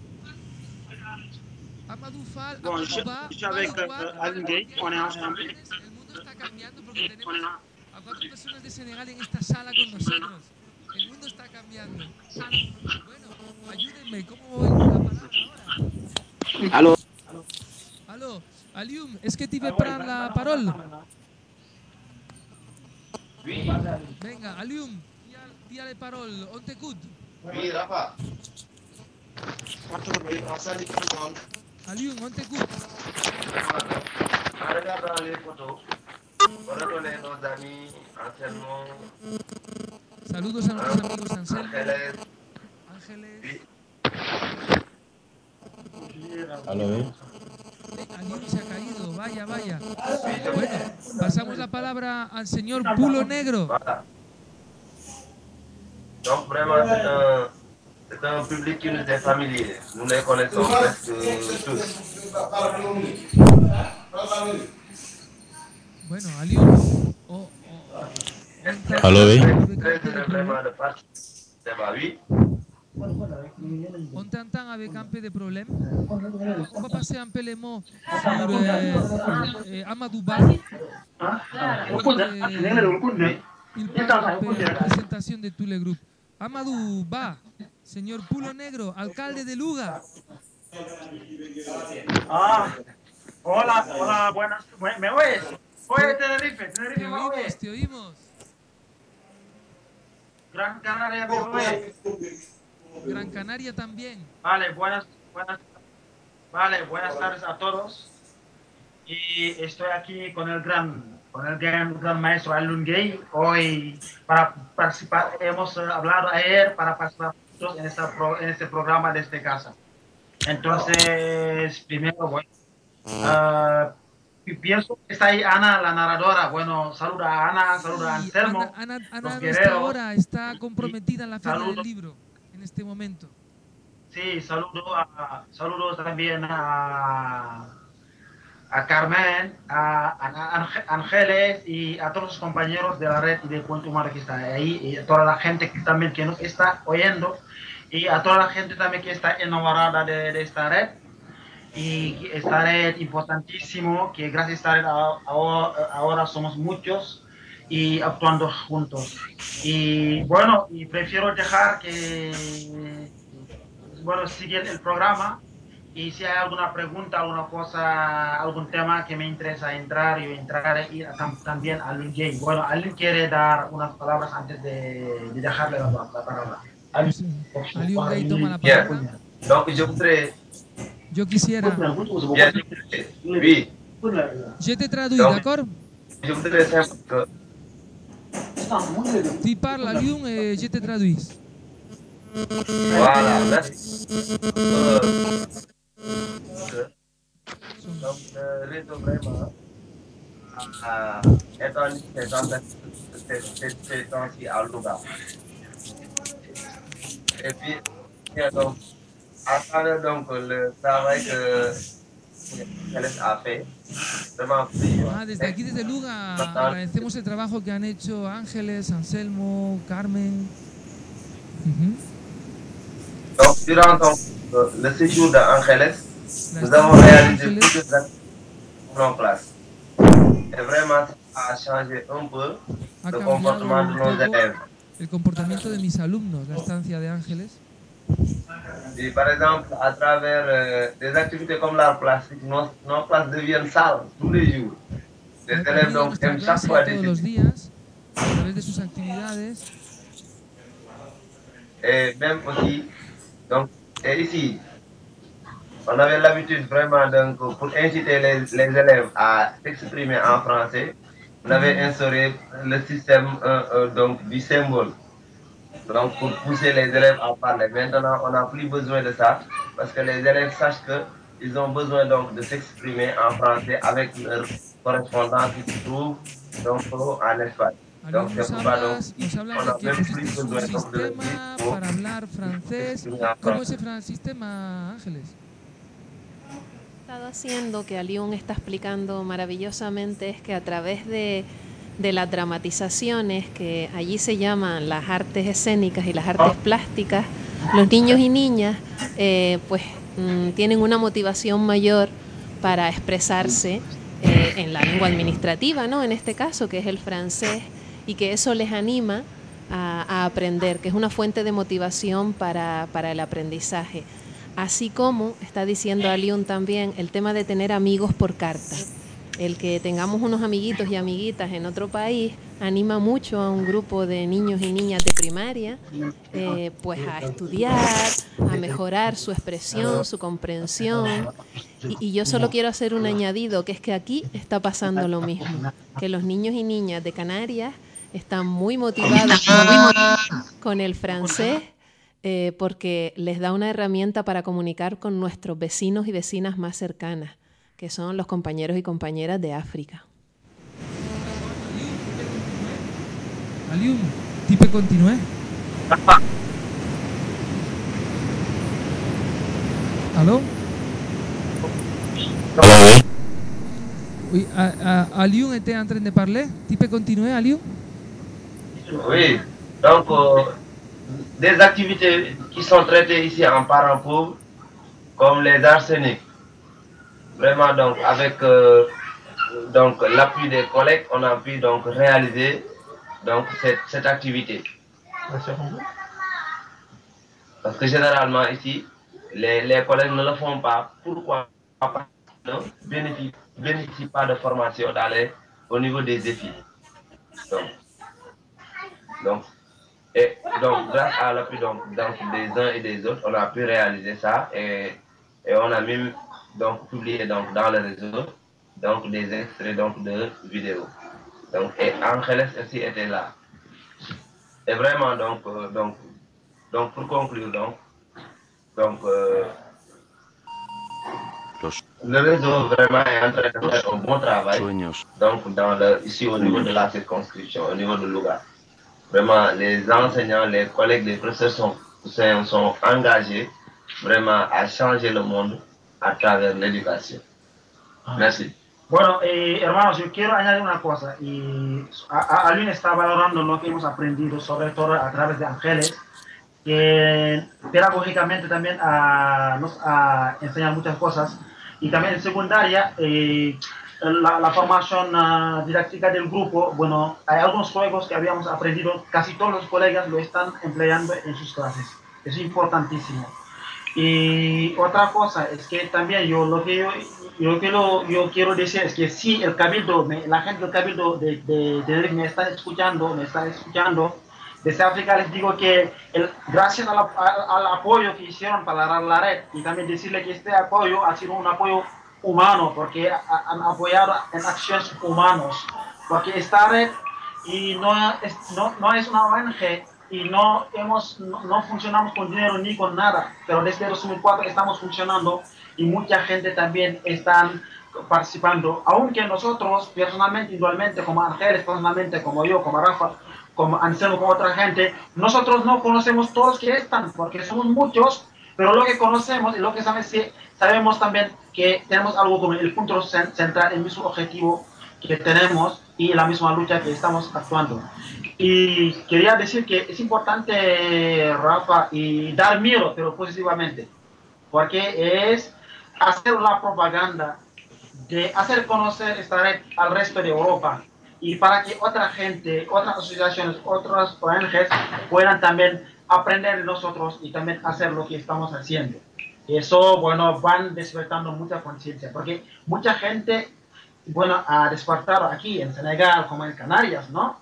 Amadou Fall, bon, Amadou je Ba, suis avec Aline Gay, on est ensemble. El mundo está cambiando porque tenemos a 4 personas de Senegal en esta sala con nosotros. El mundo está cambiando. Bueno, ayúdenme, ¿cómo voy a la palabra ahora? Allô. Allô, Alioum, est-ce que tu veux prendre la parole? Venga, Alioum, dis les paroles, on t'écoute. Oui, Rafa. Alioum, on t'écoute. En regardant les photos, on reconnaît nos amis Anselmo. Saludos a nuestros amigos Anselmo, Ángeles. Allô, oui. Alioum se ha caído, vaya, vaya. Bueno, pasamos la palabra al señor Pulo Negro. Voilà. Donc vraiment, c'est un public qui nous est familier. Nous les connaissons presque tous. Bueno, Aliou, Allô, oui. Vraiment de participer, oui. on t'entend avec un peu de problème. On va passer un peu les mots sur Amadou Ba. Il parle un peu de la presentación de tous les groupes. Amadou Ba, señor Pulo Negro, alcalde de Luga. Hola, buenas. ¿Me oyes? Oye, Tenerife, ¿me oyes? Te oímos. Gran Canaria, ¿me oyes? Gran Canaria también. Vale, buenas tardes a todos. Y estoy aquí con el gran maestro Alun Gay. Hoy para participar, hemos hablado ayer para participar en este programa desde casa. Entonces, primero, bueno, pienso que está ahí Ana, la narradora. Bueno, saluda a Ana, saluda a Anselmo. Ana nuestra hora está comprometida en la Feria del Libro en este momento. Sí, saludos también a Carmen, a Ángeles y a todos los compañeros de la red y de Cuento Humano que está ahí, y a toda la gente que también que nos está oyendo, y a toda la gente también que está enamorada de esta red, y esta red importantísimo, que gracias a esta red ahora somos muchos y actuando juntos. Y bueno, y prefiero dejar que, bueno, sigan el programa. Y si hay alguna pregunta, alguna cosa, algún tema que me interesa entrar, yo entraré, y también a Alun Gay. Bueno, ¿alguien quiere dar unas palabras antes de dejarle la palabra? Alun Gay toma la palabra. Yo quisiera. Oui. Je te traduis, d'accord? Tu parles Alun et je te traduis. Voilà, merci. Donc, le réseau vraiment est en cette temps-ci à Louga. Et puis, donc, à travers donc, le travail que Ángeles ha fait, vraiment desde aquí, desde Luga, agradecemos el trabajo que han hecho Ángeles, Anselmo, Carmen. Donc, durant le séjour d'Ángeles, nous avons réalisé plusieurs activités en classe. Et vraiment, ça a changé un peu le comportement de nos élèves. El comportamiento de mis alumnos, la estancia de Ángeles. Et par exemple, à travers des activités comme l'art plastique, nos classes deviennent sales tous les jours. Les élèves donc aiment chaque fois des todos los días, a través de sus actividades. Et même aussi, donc, et ici, on avait l'habitude vraiment, donc, pour inciter les élèves à s'exprimer en français, on avait instauré le système donc, du symbole. Donc, pour pousser les élèves à parler. Maintenant, on n'a plus besoin de ça, parce que les élèves sachent qu'ils ont besoin donc, de s'exprimer en français avec leur correspondant qui se trouve donc, en Espagne. Donc, c'est pourquoi donc, on a même plus besoin donc, de para hablar francés. ¿Cómo es ese sistema, Ángeles? Estado haciendo, que Aliun está explicando maravillosamente, es que a través de las dramatizaciones, que allí se llaman las artes escénicas y las artes plásticas, los niños y niñas tienen una motivación mayor para expresarse en la lengua administrativa, ¿no? En este caso, que es el francés, y que eso les anima a aprender, que es una fuente de motivación para el aprendizaje. Así como está diciendo Aliun también, el tema de tener amigos por carta. El que tengamos unos amiguitos y amiguitas en otro país anima mucho a un grupo de niños y niñas de primaria pues a estudiar, a mejorar su expresión, su comprensión. Y yo solo quiero hacer un añadido, que es que aquí está pasando lo mismo, que los niños y niñas de Canarias están muy motivados con el francés porque les da una herramienta para comunicar con nuestros vecinos y vecinas más cercanas, que son los compañeros y compañeras de África. Alium, tu peux continuer? Allô? Oui. Oui, Aliou était en train de parler. Tu peux continuer, Aliou? Oui, donc des activités qui sont traitées ici en parents pauvres, comme les arsenics. Vraiment, donc, avec donc l'appui des collègues, on a pu donc réaliser donc cette activité. Parce que généralement ici, les collègues ne le font pas. Pourquoi? Parce qu'ils ne bénéficient pas de formation au niveau des défis. Donc, et donc, grâce à l'appui donc, des uns et des autres, on a pu réaliser ça et on a même donc, publié donc, dans le réseau donc, des extraits donc, de vidéos. Donc, et Angeles aussi était là. Et vraiment, donc pour conclure, le réseau vraiment est en train de faire un bon travail donc, ici au niveau de la circonscription, au niveau de Louga. Vraiment, les enseignants, les collègues, les professeurs sont engagés vraiment à changer le monde à travers l'éducation. Merci. Bueno, hermanos, yo quiero añadir una cosa. Alvin está valorando lo que hemos aprendido, sobre todo a través de Ángeles, que pedagógicamente también nos ha enseñado muchas cosas. Y también en secundaria, la formación didáctica del grupo, bueno, hay algunos juegos que habíamos aprendido, casi todos los colegas lo están empleando en sus clases. Es importantísimo. Y otra cosa es que también yo quiero decir es que si el cabildo, la gente del cabildo me está escuchando, desde África les digo que gracias al apoyo que hicieron para la red y también decirle que este apoyo ha sido un apoyo humano porque han apoyado en acciones humanas, porque esta red y no es una ONG y no funcionamos con dinero ni con nada, pero desde 2004 estamos funcionando y mucha gente también están participando, aunque nosotros personalmente, individualmente, como Ángeles, personalmente, como yo, como Rafa, como Anselmo, como otra gente, nosotros no conocemos todos los que están, porque somos muchos, pero lo que conocemos y lo que sabemos también que tenemos algo como el punto central, el mismo objetivo que tenemos y la misma lucha que estamos actuando. Y quería decir que es importante, Rafa, y dar miedo, pero positivamente, porque es hacer la propaganda, de hacer conocer esta red al resto de Europa y para que otra gente, otras asociaciones, otras ONGs puedan también aprender de nosotros y también hacer lo que estamos haciendo. Y eso, bueno, van despertando mucha conciencia, porque mucha gente, bueno, ha despertado aquí en Senegal como en Canarias, ¿no?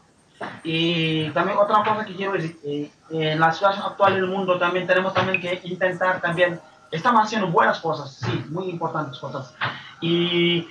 Y también otra cosa que quiero decir, en la situación actual del mundo también tenemos también que intentar también, estamos haciendo buenas cosas, sí, muy importantes cosas. Y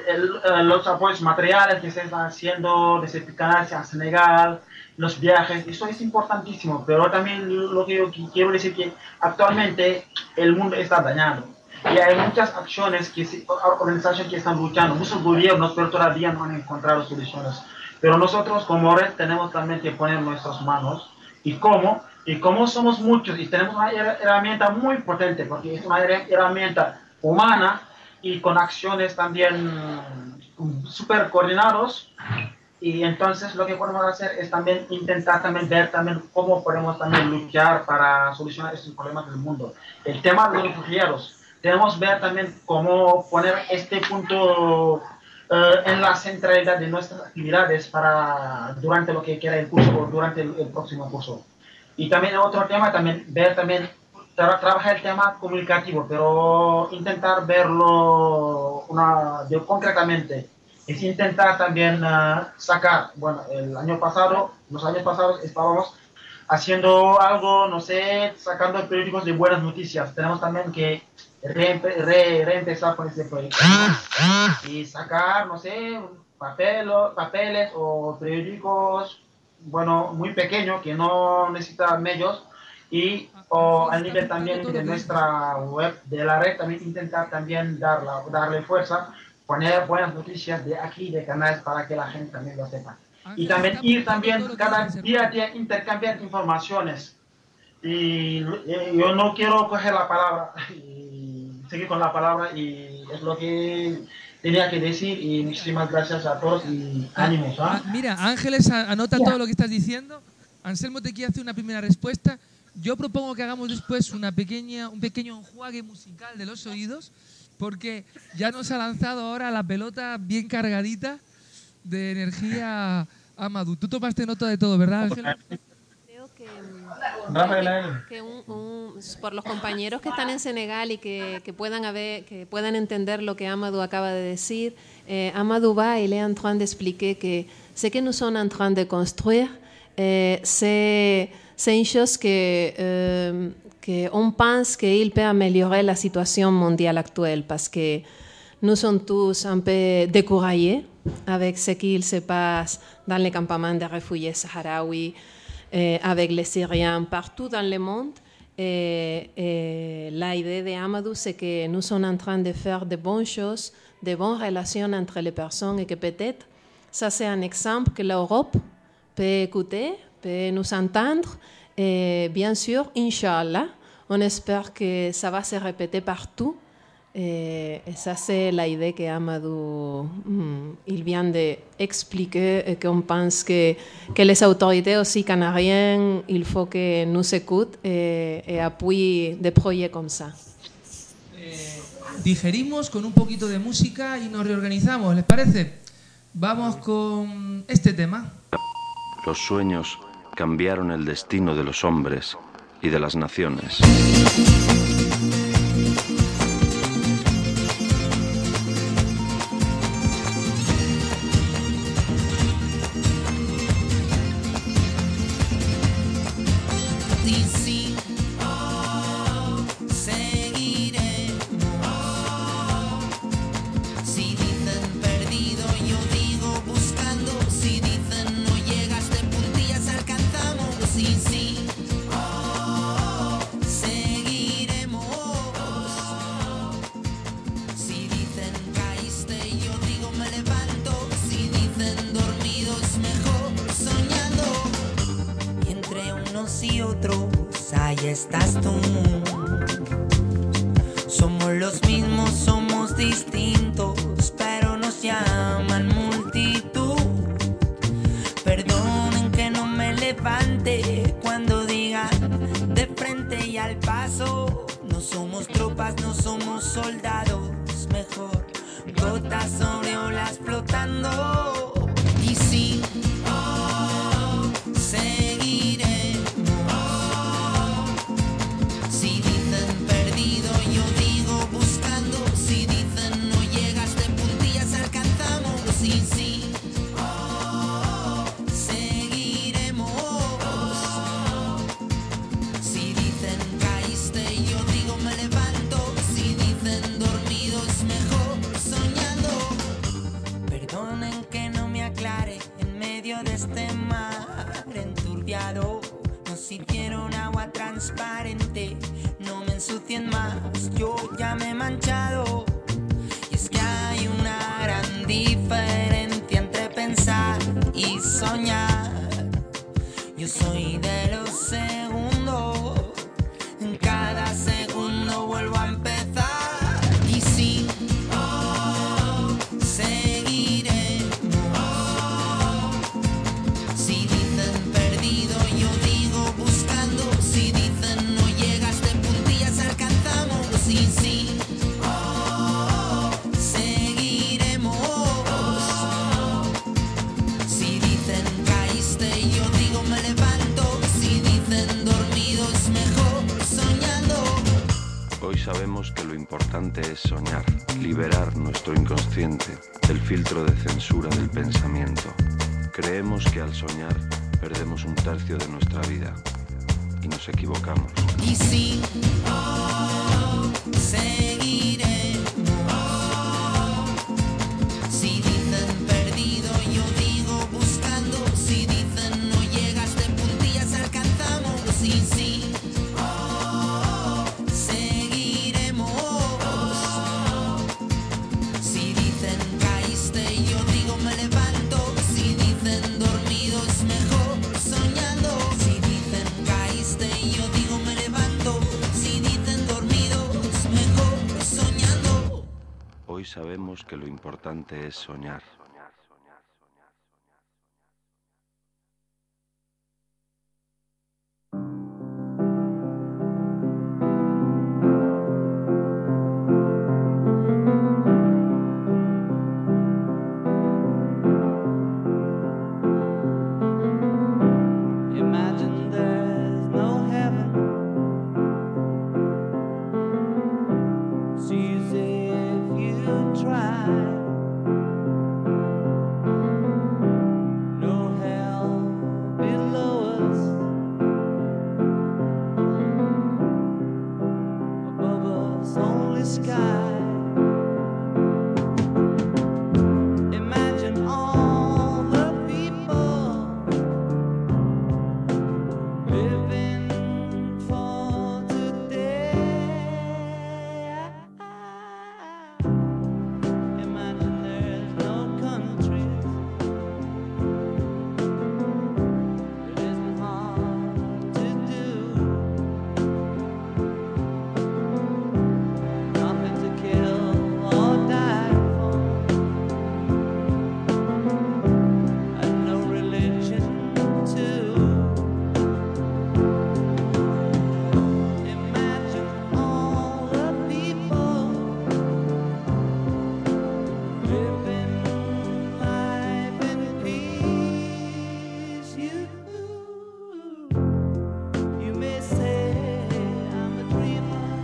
los apoyos materiales que se están haciendo desde Canarias a Senegal, los viajes, eso es importantísimo, pero también lo que yo quiero decir que actualmente el mundo está dañado. Y hay muchas acciones, organizaciones que están luchando, muchos gobiernos, pero todavía no han encontrado soluciones. Pero nosotros como red tenemos también que poner nuestras manos. ¿Y cómo? Y como somos muchos y tenemos una herramienta muy potente, porque es una herramienta humana y con acciones también súper coordinados. Y entonces lo que podemos hacer es también intentar también ver también cómo podemos también luchar para solucionar estos problemas del mundo. El tema de los refugiados. Debemos ver también cómo poner este punto en la centralidad de nuestras actividades durante lo que queda el curso o durante el próximo curso. Y también otro tema, también ver también, trabajar el tema comunicativo, pero intentar verlo concretamente. Es intentar también sacar, bueno, los años pasados estábamos haciendo algo, no sé, sacando periódicos de buenas noticias. Tenemos también que reempezar con este proyecto y sacar, no sé, papeles o periódicos, bueno, muy pequeños que no necesitan medios y al nivel también de nuestra web de la red también intentar también darle fuerza, poner buenas noticias de aquí de Canarias para que la gente también lo sepa y también ir también cada día a intercambiar informaciones. Y yo no quiero coger la palabra y seguir con la palabra y es lo que tenía que decir y muchísimas gracias a todos y ánimos. Mira, Ángeles anota todo lo que estás diciendo. Anselmo te quiere hacer una primera respuesta. Yo propongo que hagamos después un pequeño enjuague musical de los oídos, porque ya nos ha lanzado ahora la pelota bien cargadita de energía Amadou. Tú tomaste nota de todo, ¿verdad, Ángel? Creo que por los compañeros que están en Senegal y que puedan entender lo que Amadou acaba de decir, Amadou va, il est en train d'expliquer que ce que nous sommes en train de construire, c'est une chose qu'on pense qu'il peut améliorer la situation mondiale actuelle, parce que nous sommes tous un peu découragés avec ce qu'il se passe dans les campements de réfugiés sahraouis, avec les Syriens partout dans le monde. La idée de Amadou, c'est que nous sommes en train de faire de bonnes choses, de bonnes relations entre les personnes et que peut-être ça c'est un exemple que l'Europe peut écouter, peut nous entendre. Et bien sûr, Inch'Allah, on espère que ça va se répéter partout. Et ça, c'est l'idée que Amadou il vient d'expliquer et qu'on pense que les autorités aussi canadiennes, il faut que nous écoutent et appuient des projets comme ça. Digerimos con un poquito de música y nos reorganizamos, ¿les parece? Vamos con este tema. Los sueños cambiaron el destino de los hombres y de las naciones. Estás tú. Somos los mismos, somos distintos, pero nos llaman multitud. Perdonen que no me levante cuando digan de frente y al paso. No somos tropas, no somos soldados, mejor gotas sobre olas flotando. Y sí, nos hicieron agua transparente, no me ensucien más, yo ya me he manchado. Y es que hay una gran diferencia entre pensar y soñar. Yo soy de los segundos, en cada segundo vuelvo a empezar. Y sí, sabemos que lo importante es soñar, liberar nuestro inconsciente del filtro de censura del pensamiento. Creemos que al soñar perdemos un tercio de nuestra vida y nos equivocamos. Y sí, seguiremos. Si dicen perdido, yo digo buscando. Si dicen no llegas de puntillas, alcanzamos. Y sí. creemos que lo importante es soñar. Imagine there's no heaven. It's easy if you try. No hell below us. Above us only sky. Imagine all the people living for today. Imagine there's no countries. It isn't hard to do. Nothing to kill or die for. And no religion too. Imagine all the people living life in peace. You may say I'm a dreamer,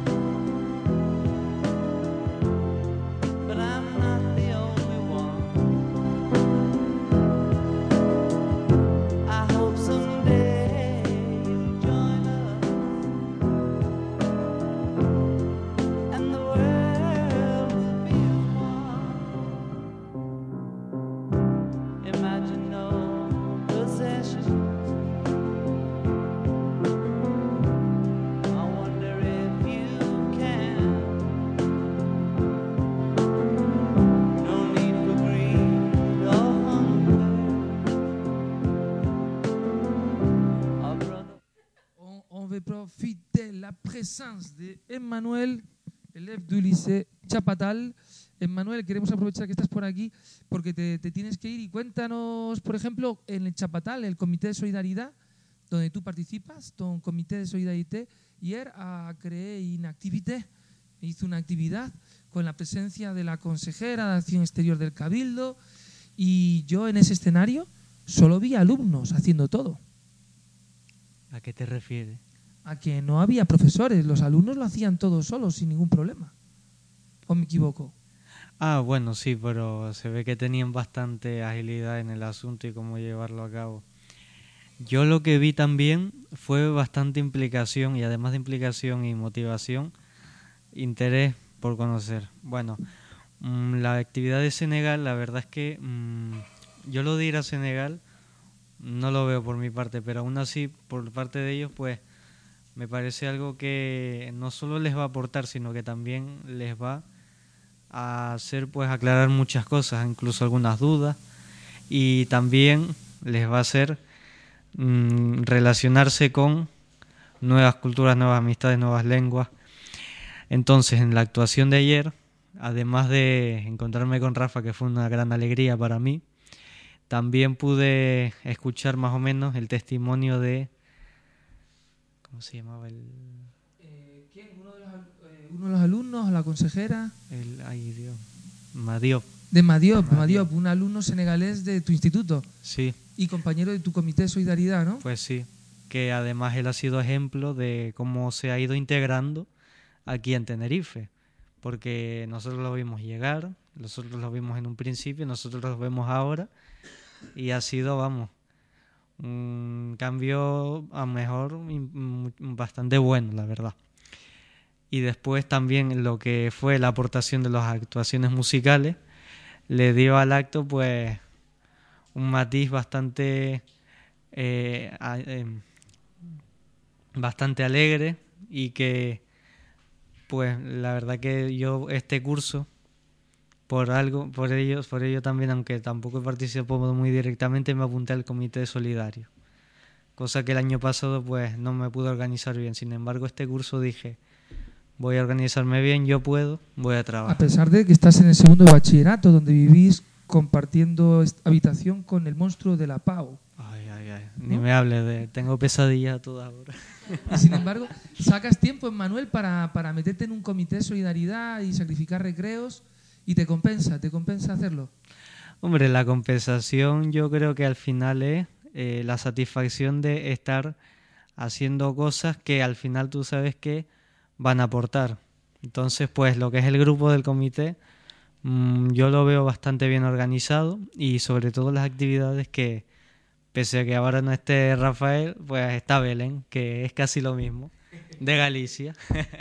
but I'm not the only one. I hope someday you'll join us, and the world will be one. Imagine no possessions. I wonder if you can. No need for greed or hunger. Our brother. On veut profiter de la présence de Emmanuel, élève du lycée Chapatal. Emmanuel, queremos aprovechar que estás por aquí porque te tienes que ir y cuéntanos, por ejemplo, en el Chapatal, el Comité de Solidaridad, donde tú participas, ton Comité de Solidarité, hier a créé une activité, hizo una actividad con la presencia de la consejera de Acción Exterior del Cabildo, y yo en ese escenario solo vi alumnos haciendo todo. ¿A qué te refieres? A que no había profesores, los alumnos lo hacían todos solos sin ningún problema. ¿O me equivoco? Ah, bueno, sí, pero se ve que tenían bastante agilidad en el asunto y cómo llevarlo a cabo. Yo lo que vi también fue bastante implicación, y además de implicación y motivación, interés por conocer. Bueno, la actividad de Senegal, la verdad es que yo lo de ir a Senegal no lo veo por mi parte, pero aún así por parte de ellos pues me parece algo que no solo les va a aportar, sino que también les va a hacer pues aclarar muchas cosas, incluso algunas dudas, y también les va a hacer relacionarse con nuevas culturas, nuevas amistades, nuevas lenguas. Entonces, en la actuación de ayer, además de encontrarme con Rafa, que fue una gran alegría para mí, también pude escuchar más o menos el testimonio de... ¿Cómo se llamaba el...? ¿Quién? ¿Uno de los alumnos, la consejera? Ay, Dios. Madiop. De Madiop, un alumno senegalés de tu instituto. Sí. Y compañero de tu Comité de Solidaridad, ¿no? Pues sí, que además él ha sido ejemplo de cómo se ha ido integrando aquí en Tenerife, porque nosotros lo vimos llegar, nosotros lo vimos en un principio, nosotros lo vemos ahora, y ha sido, vamos, un cambio a mejor bastante bueno, la verdad. Y después también lo que fue la aportación de las actuaciones musicales le dio al acto pues un matiz bastante bastante alegre, y que pues la verdad que yo este curso por ello también, aunque tampoco participó muy directamente, me apunté al comité solidario, cosa que el año pasado pues no me pude organizar bien. Sin embargo, este curso dije, voy a organizarme bien, yo puedo, voy a A trabajar. pesar de que estás en el segundo de bachillerato, donde vivís compartiendo habitación con el monstruo de la Pau. Ni me hables tengo pesadillas a todas horas. Y sin embargo, sacas tiempo, Emmanuel, para meterte en un comité de solidaridad y sacrificar recreos y te compensa hacerlo. Hombre, la compensación yo creo que al final es la satisfacción de estar haciendo cosas que al final tú sabes que van a aportar. Entonces, pues lo que es el grupo del comité, yo lo veo bastante bien organizado y sobre todo las actividades que, pese a que ahora no esté Rafael, pues está Belén, que es casi lo mismo, de Galicia.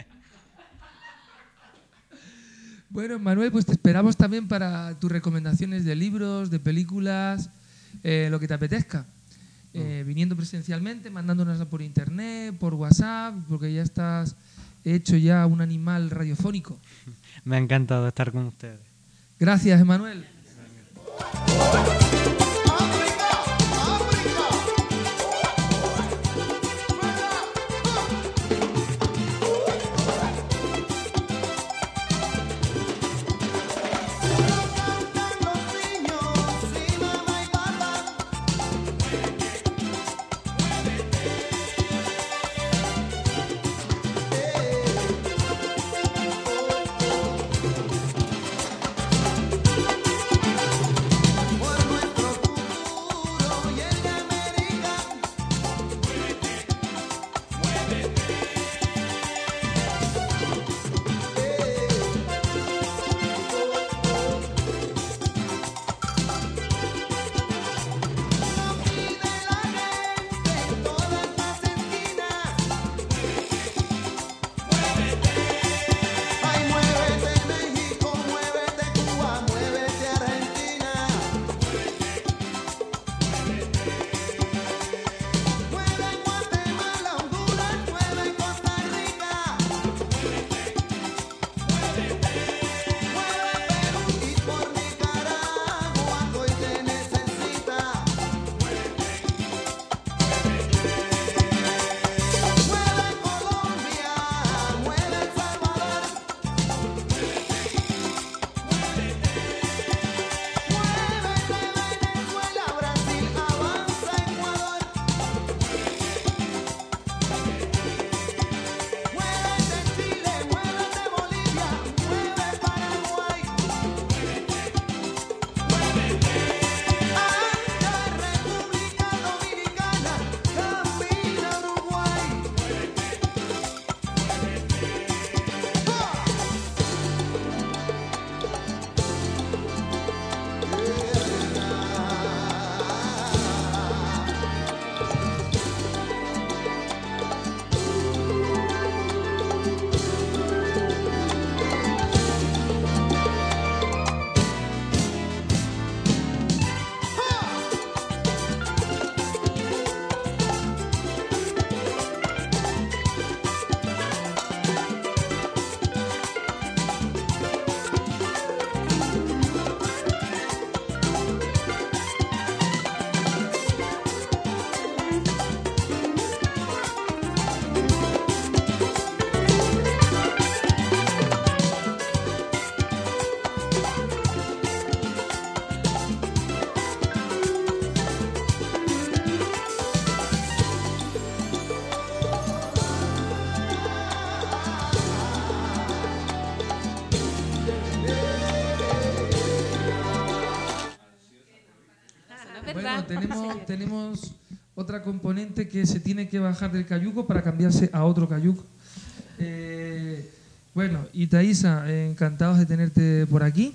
Bueno, Manuel, pues te esperamos también para tus recomendaciones de libros, de películas, lo que te apetezca. Viniendo presencialmente, mandándonos por internet, por WhatsApp, porque ya estás hecho ya un animal radiofónico. Me ha encantado estar con ustedes. Gracias, Emmanuel. Tenemos otra componente que se tiene que bajar del cayuco para cambiarse a otro cayuco. Bueno, y Thaisa, encantados de tenerte por aquí.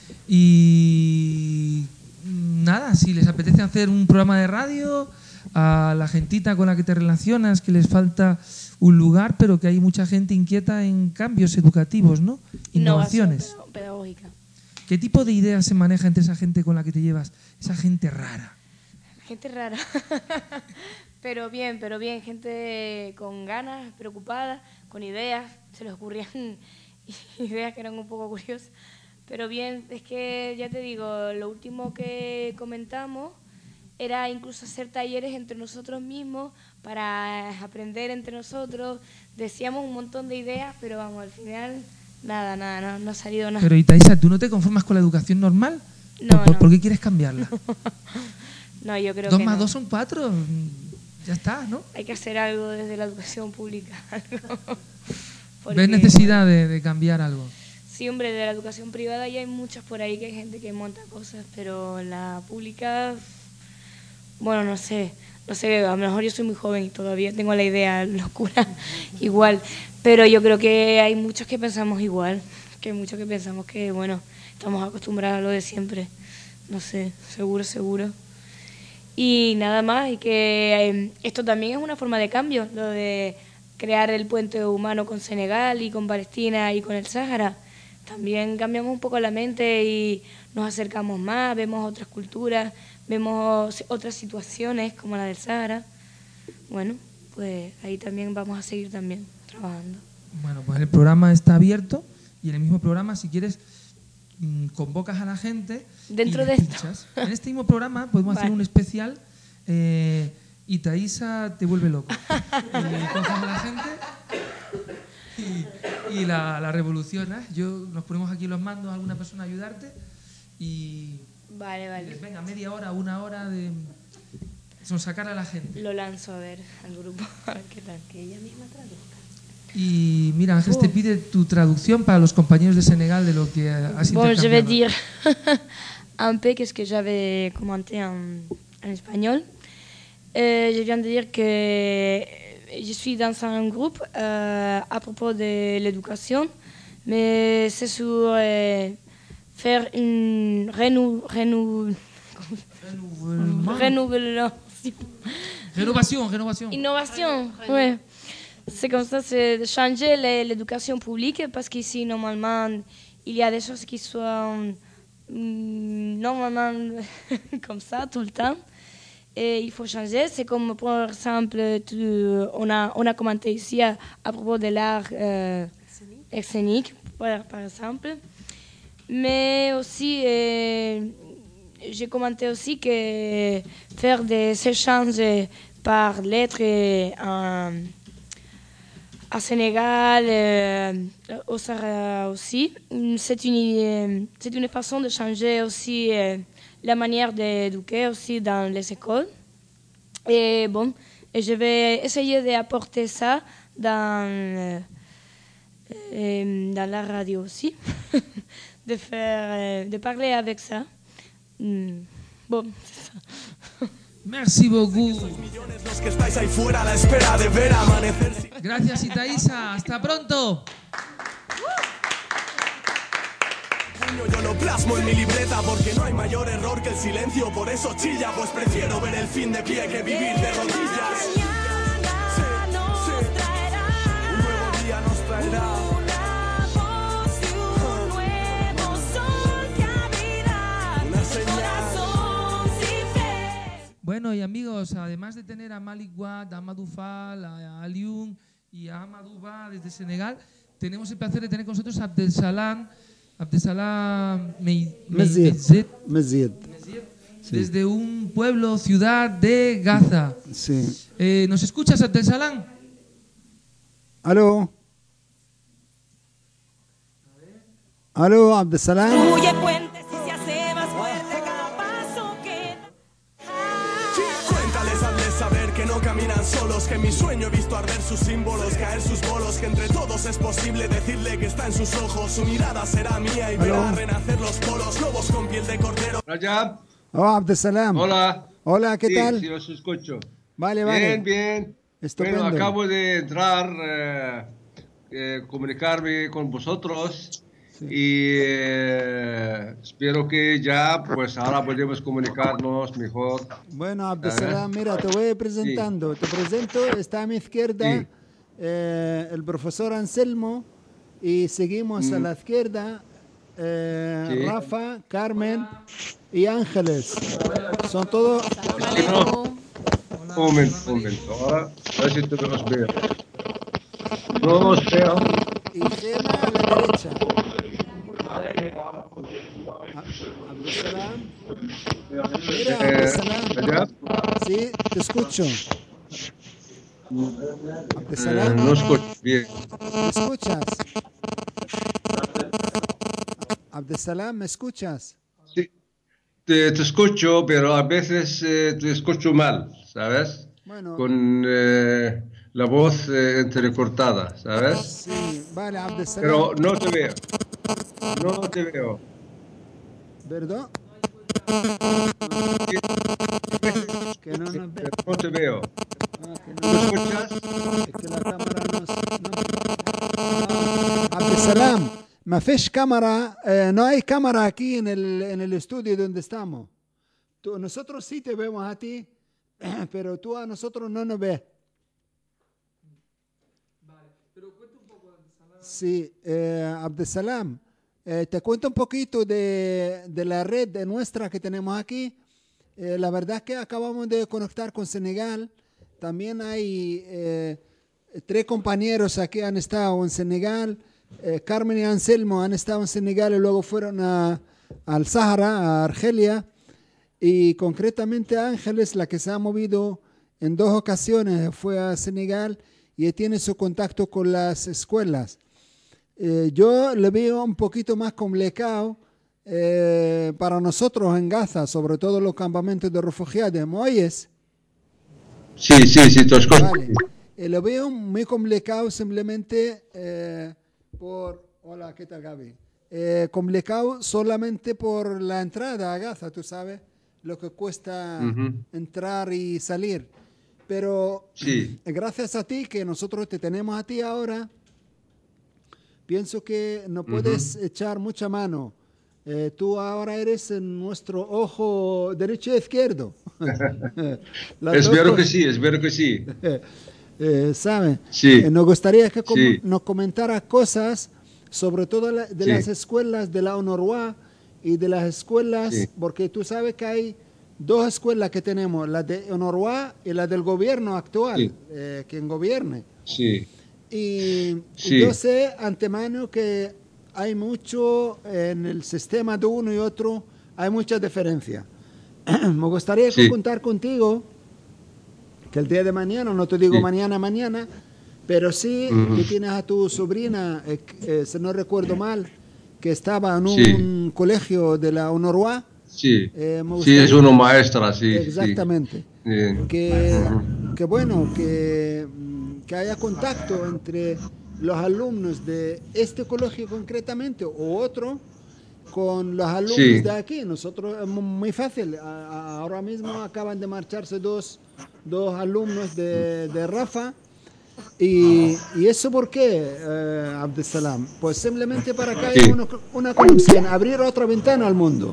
Y nada, si les apetece hacer un programa de radio, a la gentita con la que te relacionas, que les falta un lugar, pero que hay mucha gente inquieta en cambios educativos, ¿no? Innovaciones. Pedagógica. ¿Qué tipo de ideas se maneja entre esa gente con la que te llevas? Esa gente rara. Gente rara. pero bien, gente con ganas, preocupada, con ideas. Se les ocurrían ideas que eran un poco curiosas. Pero bien, es que ya te digo, lo último que comentamos era incluso hacer talleres entre nosotros mismos para aprender entre nosotros. Decíamos un montón de ideas, pero vamos, al final nada, no ha salido nada. Pero Itaísa, ¿tú no te conformas con la educación normal? No, ¿Por qué quieres cambiarla? No, yo creo 2 que más no. 2 son 4, ya está, ¿no? Hay que hacer algo desde la educación pública. ¿Ves necesidad de cambiar algo? Sí, hombre, de la educación privada ya hay muchas por ahí que hay gente que monta cosas, pero la pública, bueno, no sé, a lo mejor yo soy muy joven y todavía tengo la idea locura igual, pero yo creo que hay muchos que pensamos igual, que hay muchos que pensamos que, bueno, estamos acostumbrados a lo de siempre, no sé, seguro. Y nada más, y que esto también es una forma de cambio, lo de crear el puente humano con Senegal y con Palestina y con el Sáhara. También cambiamos un poco la mente y nos acercamos más, vemos otras culturas, vemos otras situaciones como la del Sáhara. Bueno, pues ahí también vamos a seguir también trabajando. Bueno, pues el programa está abierto y en el mismo programa, si quieres, convocas a la gente dentro y de esto. En este mismo programa podemos hacer un especial Itaísa te vuelve loco. Y coges a la gente y la revolucionas. Nos ponemos aquí los mandos, alguna persona a ayudarte y vale. Venga, media hora, 1 hora de sonsacar a la gente. Lo lanzo a ver al grupo, a ver qué tal, que ella misma traduzca. Y mira, Ángeles te pide tu traducción para los compañeros de Senegal de lo que has intercambiado. Bon, je vais dire un peu qu'est-ce que j'avais commenté en espagnol. Je viens de dire que je suis dans un groupe à propos de l'éducation, mais c'est sur faire une rénovation. Innovation, ouais. C'est comme ça, c'est de changer l'éducation publique, parce qu'ici, normalement, il y a des choses qui sont normalement comme ça, tout le temps. Et il faut changer. C'est comme, par exemple, on a commenté ici à propos de l'art scénique, par exemple. Mais aussi, j'ai commenté aussi que faire des échanges par lettres à Sénégal, au Sahara aussi. C'est une façon de changer aussi la manière d'éduquer aussi dans les écoles. Et bon, je vais essayer d'apporter ça dans la radio aussi, de parler avec ça. Bon, c'est ça. Merci beaucoup. Gracias, Itaísa. Hasta pronto. Yo lo plasmo en mi libreta porque no hay mayor error que el silencio, por eso chilla, pues prefiero ver el fin de pie que vivir de rodillas. Un nuevo día nos traerá una voz y un nuevo sol que abrirá nuestro corazón sin fe. Bueno, y amigos, además de tener a Malik Wad, a Amadou Fall, a Alioune y a Amadou Ba desde Senegal, tenemos el placer de tener con nosotros a Abdesalam Mezid, desde un pueblo, ciudad de Gaza. Sí. ¿Nos escuchas, Abdesalam? ¿Aló? ¿Aló, Abdesalam? Cuéntales, hazles saber que no caminan solos, que en mi sueño he visto arder sus símbolos, caer sus bolos, que entre todos es posible decirle que está en sus ojos, su mirada será mía y verá renacer los polos, lobos con piel de cordero. Rajab. Oh, Abdesalam. Hola. Hola, ¿qué tal? Sí, os escucho. Vale. Bien. Estupendo. Bueno, acabo de entrar, comunicarme con vosotros. Sí. Y espero que ya, pues ahora podemos comunicarnos mejor. Bueno, Abdesalam, mira, te voy presentando. Sí. Te presento, está a mi izquierda el profesor Anselmo y seguimos a la izquierda Rafa, Carmen y Ángeles. Son todos... Un momento. Ahora, a ver si te los veo. No los veo. Y Gema a la derecha. Abdesalam. Mira, Abdesalam. Sí, te escucho. Abdesalam. No escucho bien. ¿Me escuchas? Abdesalam, ¿me escuchas? Sí, te escucho, pero a veces te escucho mal, ¿sabes? Bueno. Con la voz entrecortada, ¿sabes? Sí, vale, Abdesalam. Pero no te veo. No te veo. ¿Verdad? Que no nos ve. No te veo. ¿Me escuchas? Es que la cámara Abdesalam, ما فيش cámara, no hay cámara aquí en el estudio donde estamos. Nosotros sí te vemos a ti, pero tú a nosotros no nos ves. Vale, pero cuenta un poco, Abdesalam. Sí, Abdesalam, te cuento un poquito de la red nuestra que tenemos aquí. La verdad es que acabamos de conectar con Senegal. También hay 3 compañeros aquí han estado en Senegal. Carmen y Anselmo han estado en Senegal y luego fueron al Sahara, a Argelia. Y concretamente Ángeles, la que se ha movido en 2 ocasiones, fue a Senegal y tiene su contacto con las escuelas. Yo le veo un poquito más complicado para nosotros en Gaza, sobre todo los campamentos de refugiados. ¿Me oyes? Sí, te escucho. Vale. Lo veo muy complicado simplemente Hola, ¿qué tal, Gaby? Complicado solamente por la entrada a Gaza, tú sabes, lo que cuesta entrar y salir. Pero gracias a ti, que nosotros te tenemos a ti ahora, pienso que nos puedes echar mucha mano. Tú ahora eres nuestro ojo derecho e izquierdo. Espero que sí. ¿Sabe? Sí. Nos gustaría que nos comentara cosas, sobre todo de las escuelas de la UNRWA y de las escuelas, porque tú sabes que hay 2 escuelas que tenemos, la de UNRWA y la del gobierno actual, quien gobierne. Sí. Y yo sé antemano que hay mucho en el sistema de uno y otro, hay mucha diferencia. Me gustaría contar contigo que el día de mañana, no te digo mañana, pero sí que tienes a tu sobrina, si no recuerdo mal, que estaba en un colegio de la UNRWA. Sí, es una maestra, sí. Exactamente. Sí. Que bueno, que haya contacto entre los alumnos de este colegio concretamente o otro con los alumnos de aquí. Nosotros es muy fácil. Ahora mismo acaban de marcharse dos alumnos de Rafa. ¿Y eso por qué, Abdesalam? Pues simplemente para que haya una conexión, abrir otra ventana al mundo.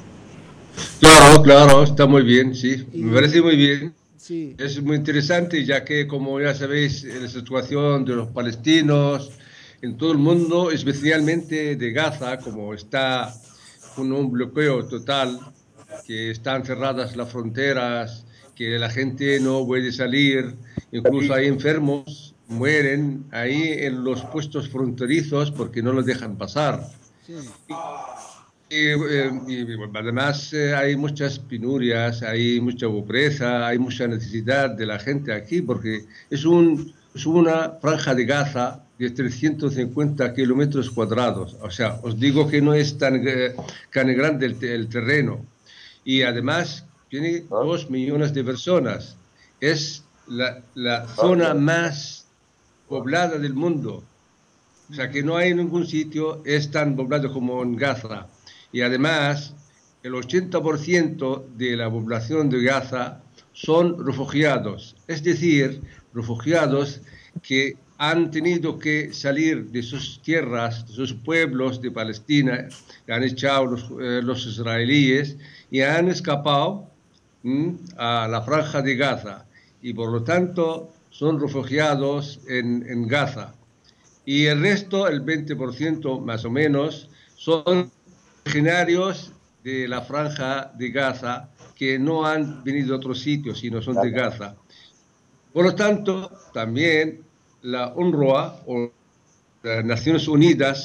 Claro, está muy bien, me parece muy bien. Sí. Es muy interesante, ya que, como ya sabéis, la situación de los palestinos en todo el mundo, especialmente de Gaza, como está con un bloqueo total, que están cerradas las fronteras, que la gente no puede salir, incluso hay enfermos, mueren ahí en los puestos fronterizos porque no los dejan pasar. Sí. Y además hay muchas penurias, hay mucha pobreza, hay mucha necesidad de la gente aquí, porque es una franja de Gaza de 350 kilómetros cuadrados. O sea, os digo que no es tan grande el terreno. Y además tiene 2 millones de personas. Es la zona más poblada del mundo. O sea, que no hay ningún sitio es tan poblado como en Gaza. Y además, el 80% de la población de Gaza son refugiados, es decir, refugiados que han tenido que salir de sus tierras, de sus pueblos de Palestina, que han echado los israelíes y han escapado a la franja de Gaza. Y por lo tanto, son refugiados en Gaza. Y el resto, el 20% más o menos, son originarios de la franja de Gaza que no han venido de otros sitios, sino son de Gaza. Por lo tanto, también la UNRWA o las Naciones Unidas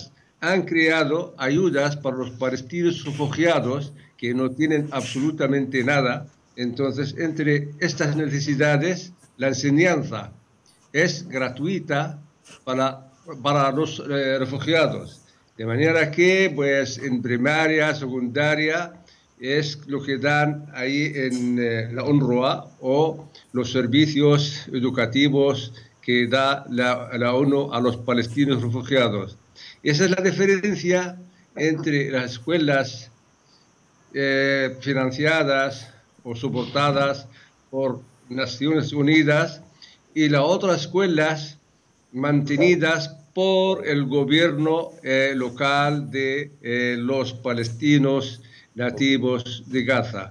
han creado ayudas para los palestinos refugiados que no tienen absolutamente nada. Entonces, entre estas necesidades, la enseñanza es gratuita para los refugiados. De manera que, pues, en primaria, secundaria, es lo que dan ahí en la UNRWA o los servicios educativos que da la ONU a los palestinos refugiados. Esa es la diferencia entre las escuelas financiadas o soportadas por Naciones Unidas y las otras escuelas mantenidas por el gobierno local de los palestinos nativos de Gaza.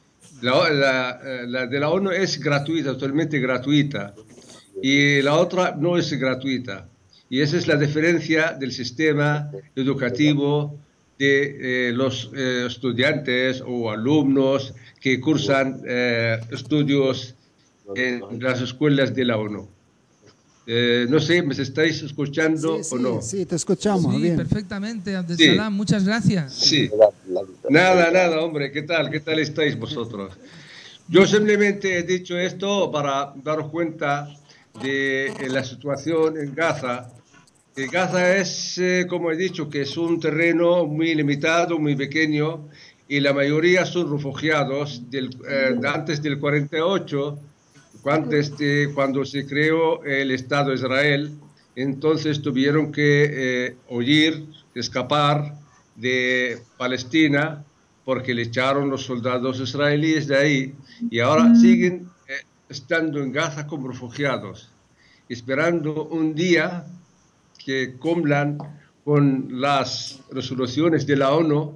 La de la ONU es gratuita, totalmente gratuita, y la otra no es gratuita. Y esa es la diferencia del sistema educativo de los estudiantes o alumnos que cursan estudios en las escuelas de la ONU. No sé, ¿me estáis escuchando o no? Sí, te escuchamos, Sí, bien. perfectamente, Abdesalam, muchas gracias. Sí. Nada, hombre, ¿qué tal estáis vosotros? Yo simplemente he dicho esto para daros cuenta de la situación en Gaza. Gaza es, como he dicho, que es un terreno muy limitado, muy pequeño, y la mayoría son refugiados antes del 48, cuando se creó el Estado de Israel. Entonces tuvieron que huir, escapar de Palestina, porque le echaron los soldados israelíes de ahí, y ahora siguen estando en Gaza como refugiados, esperando un día que cumplan con las resoluciones de la ONU,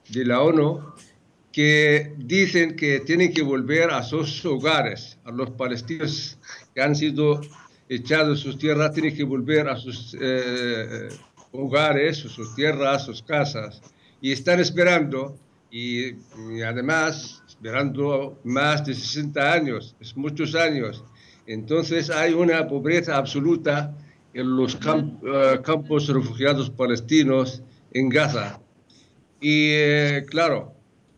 que dicen que tienen que volver a sus hogares. A los palestinos que han sido echados de sus tierras tienen que volver a sus hogares, sus tierras, sus casas. Y están esperando, y además esperando más de 60 años, es muchos años. Entonces hay una pobreza absoluta en los campos refugiados palestinos en Gaza. Y claro,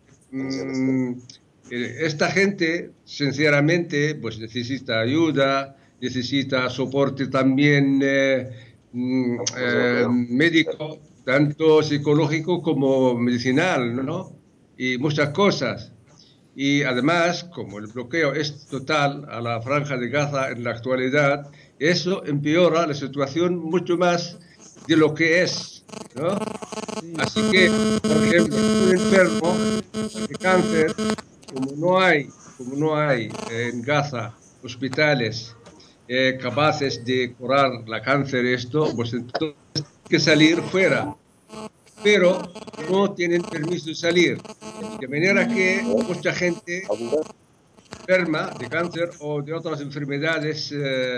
esta gente sinceramente pues necesita ayuda, necesita soporte también médico, tanto psicológico como medicinal, ¿no? Y muchas cosas. Y además, como el bloqueo es total a la franja de Gaza en la actualidad, eso empeora la situación mucho más de lo que es, ¿no? Así que, por ejemplo, un enfermo de cáncer, como no hay en Gaza hospitales capaces de curar la cáncer, pues entonces hay que salir fuera. Pero no tienen permiso de salir. De manera que mucha gente enferma de cáncer o de otras enfermedades,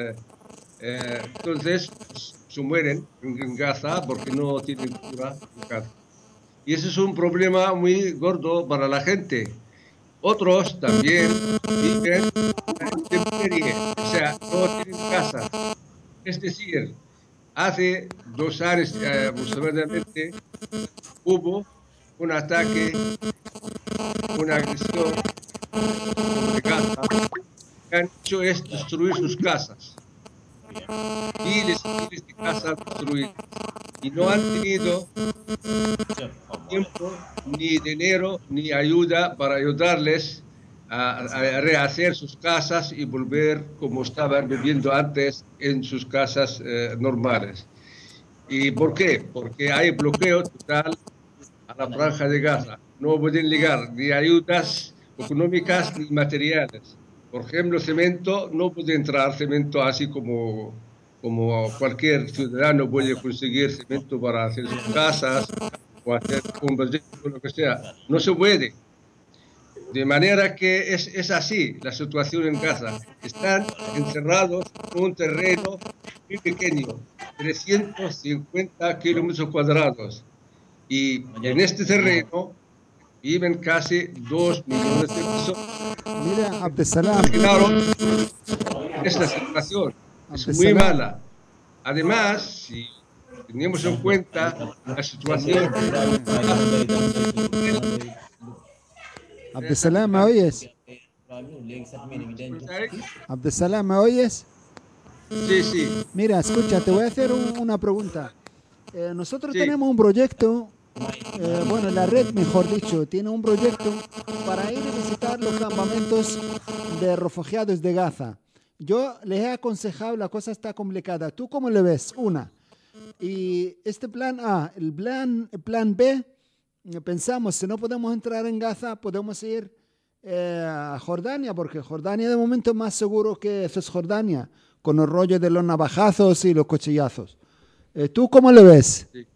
entonces se mueren en Gaza porque no tienen cura en Gaza. Y eso es un problema muy gordo para la gente. Otros también viven en intemperie, o sea, no tienen casa. Es decir, hace 2 años aproximadamente hubo un ataque, una agresión de Gaza. Lo que han hecho es destruir sus casas. Miles y miles de casas destruidas. Y no han tenido tiempo, ni dinero, ni ayuda para ayudarles a rehacer sus casas y volver como estaban viviendo antes en sus casas normales. ¿Y por qué? Porque hay bloqueo total a la franja de Gaza. No pueden llegar ni ayudas económicas ni materiales. Por ejemplo, cemento, no puede entrar cemento así como cualquier ciudadano puede conseguir cemento para hacer sus casas o hacer un proyecto, lo que sea. No se puede. De manera que es así la situación en Gaza. Están encerrados en un terreno muy pequeño, 350 kilómetros cuadrados. Y en este terreno viven casi 2 millones de personas. Mira, Abdesalam. Claro, esta situación es muy mala. Además, si Tenemos en cuenta la situación. Abdesalam, ¿me oyes? Abdesalam, ¿me oyes? Sí, sí. Mira, escucha, te voy a hacer una pregunta. Nosotros tenemos un proyecto, bueno, la red, mejor dicho, tiene un proyecto para ir a visitar los campamentos de refugiados de Gaza. Yo les he aconsejado, la cosa está complicada. ¿Tú cómo le ves? Una. Y este plan A, el plan B, pensamos, si no podemos entrar en Gaza, podemos ir a Jordania, porque Jordania de momento es más seguro que Cisjordania, con el rollo de los navajazos y los cuchillazos. ¿Tú cómo le ves? Sí.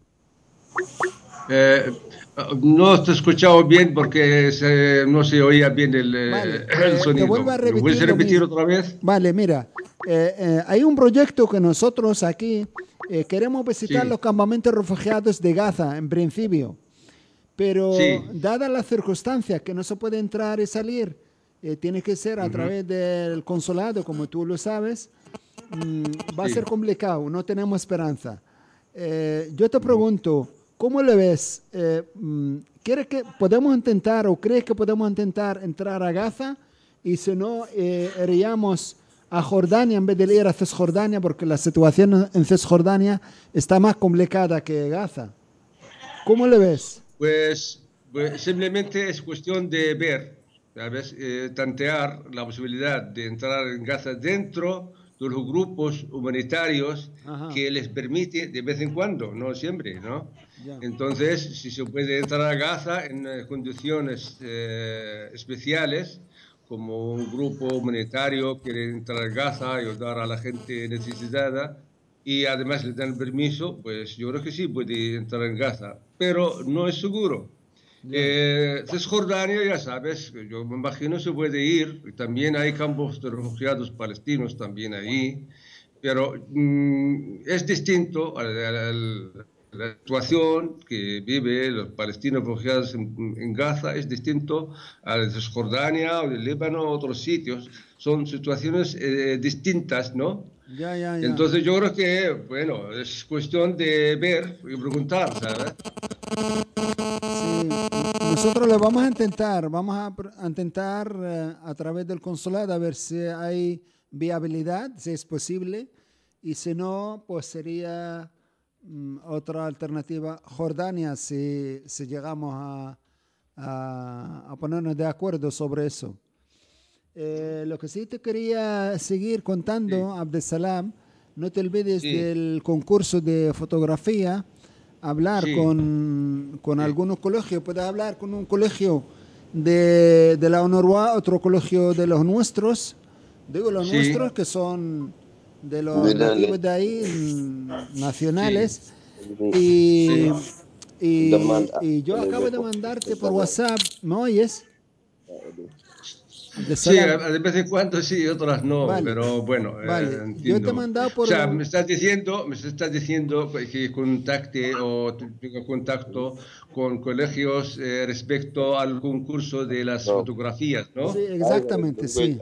No te he escuchado bien porque no se oía bien el sonido. Te vuelvo a repetir. ¿Puedes repetir otra vez? Vale, mira, hay un proyecto que nosotros aquí queremos visitar los campamentos refugiados de Gaza, en principio. Pero dadas las circunstancias que no se puede entrar y salir, tiene que ser a través del consulado, como tú lo sabes, va a ser complicado, no tenemos esperanza. Yo te pregunto, ¿cómo le ves? ¿Quieres que podemos intentar o crees que podemos intentar entrar a Gaza? Y si no, iríamos a Jordania en vez de ir a Cisjordania, porque la situación en Cisjordania está más complicada que Gaza. ¿Cómo le ves? Pues simplemente es cuestión de ver, ¿sabes? Tantear la posibilidad de entrar en Gaza dentro de los grupos humanitarios que les permite de vez en cuando, no siempre, ¿no? Entonces, si se puede entrar a Gaza en condiciones especiales, como un grupo humanitario quiere entrar a Gaza y ayudar a la gente necesitada, y además le dan permiso, pues yo creo que sí puede entrar en Gaza, pero no es seguro. Cisjordania, ya sabes, yo me imagino se puede ir, también hay campos de refugiados palestinos también ahí, pero es distinto a la situación que viven los palestinos refugiados en Gaza, es distinto a la de Cisjordania o del Líbano o otros sitios, son situaciones distintas, ¿no? Ya. Entonces yo creo que, bueno, es cuestión de ver y preguntar, ¿sabes? Sí, nosotros lo vamos a intentar a través del consulado a ver si hay viabilidad, si es posible, y si no, pues sería otra alternativa, Jordania, si llegamos a ponernos de acuerdo sobre eso. Lo que sí te quería seguir contando, Abdesalam, no te olvides del concurso de fotografía, hablar con algunos colegios, puedes hablar con un colegio de la UNRWA, otro colegio de los nuestros, digo los nuestros que son de los nativos de ahí, nacionales, y yo acabo de mandarte por WhatsApp, ¿me oyes? Sí, de vez en cuando sí, otras no, pero bueno, yo te he mandado por... O sea, me estás diciendo que contacte o tenga contacto con colegios respecto al concurso de las fotografías, ¿no? Sí, exactamente, sí.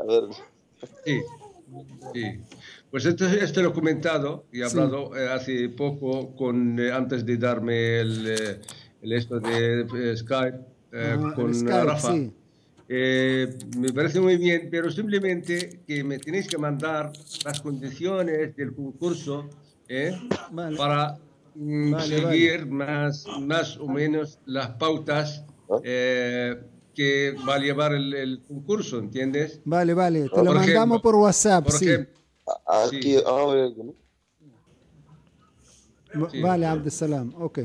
Sí. Pues esto lo he comentado y he hablado hace poco antes de darme el esto de Skype con Rafa. Sí. Me parece muy bien, pero simplemente que me tenéis que mandar las condiciones del concurso para seguir más o menos las pautas que va a llevar el concurso, ¿entiendes? Vale, te lo mandamos por WhatsApp, Vale, Abdesalam, ok.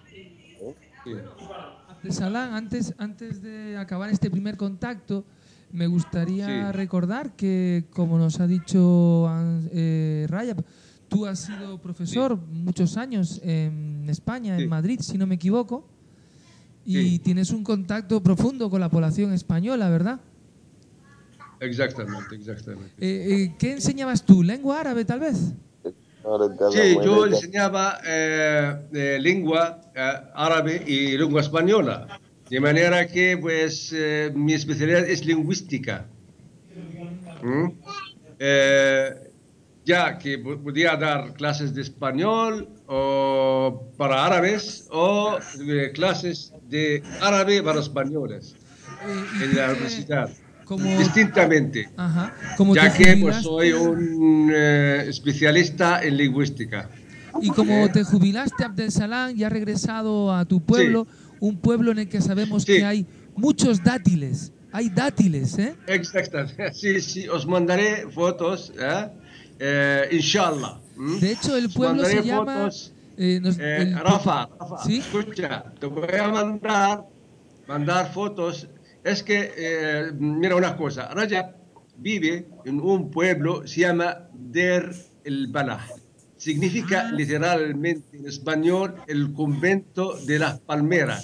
Abdesalam, antes de acabar este primer contacto, me gustaría recordar que, como nos ha dicho Rajab, tú has sido profesor muchos años en España, en Madrid, si no me equivoco, y tienes un contacto profundo con la población española, ¿verdad? Exactamente. ¿Qué enseñabas tú? ¿Lengua árabe, tal vez? Sí, yo enseñaba lengua árabe y lengua española, de manera que pues mi especialidad es lingüística. ya que podía dar clases de español o para árabes o clases de árabe para españoles en la universidad, distintamente, ya que pues, soy un especialista en lingüística. Y como te jubilaste, Abdesalam, y has regresado a tu pueblo, un pueblo en el que sabemos que hay muchos dátiles. Hay dátiles, ¿eh? Exactamente. Sí, os mandaré fotos, inshallah. De hecho, el pueblo se llama... Rafa, escucha, te voy a mandar fotos. Es que, mira una cosa, Rajab vive en un pueblo, se llama Der el Balah. Significa literalmente en español el convento de las palmeras.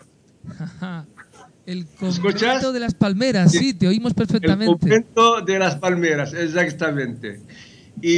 El convento de las palmeras, sí, te oímos perfectamente. El convento de las palmeras, exactamente. Y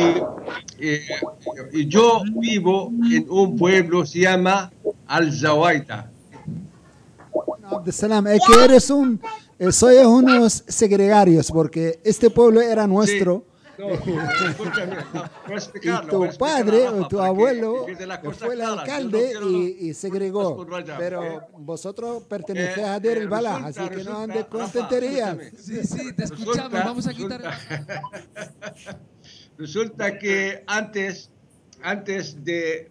yo vivo en un pueblo, se llama Al-Zawaita. Abdesalam, es que eres soy unos segregarios, porque este pueblo era nuestro. No, escúchame, y tu padre o tu abuelo fue el alcalde y segregó, pero vosotros pertenecéis a Der el Balah, así que no andes con tonterías. Sí, te escuchamos, vamos a quitar. Resulta que antes de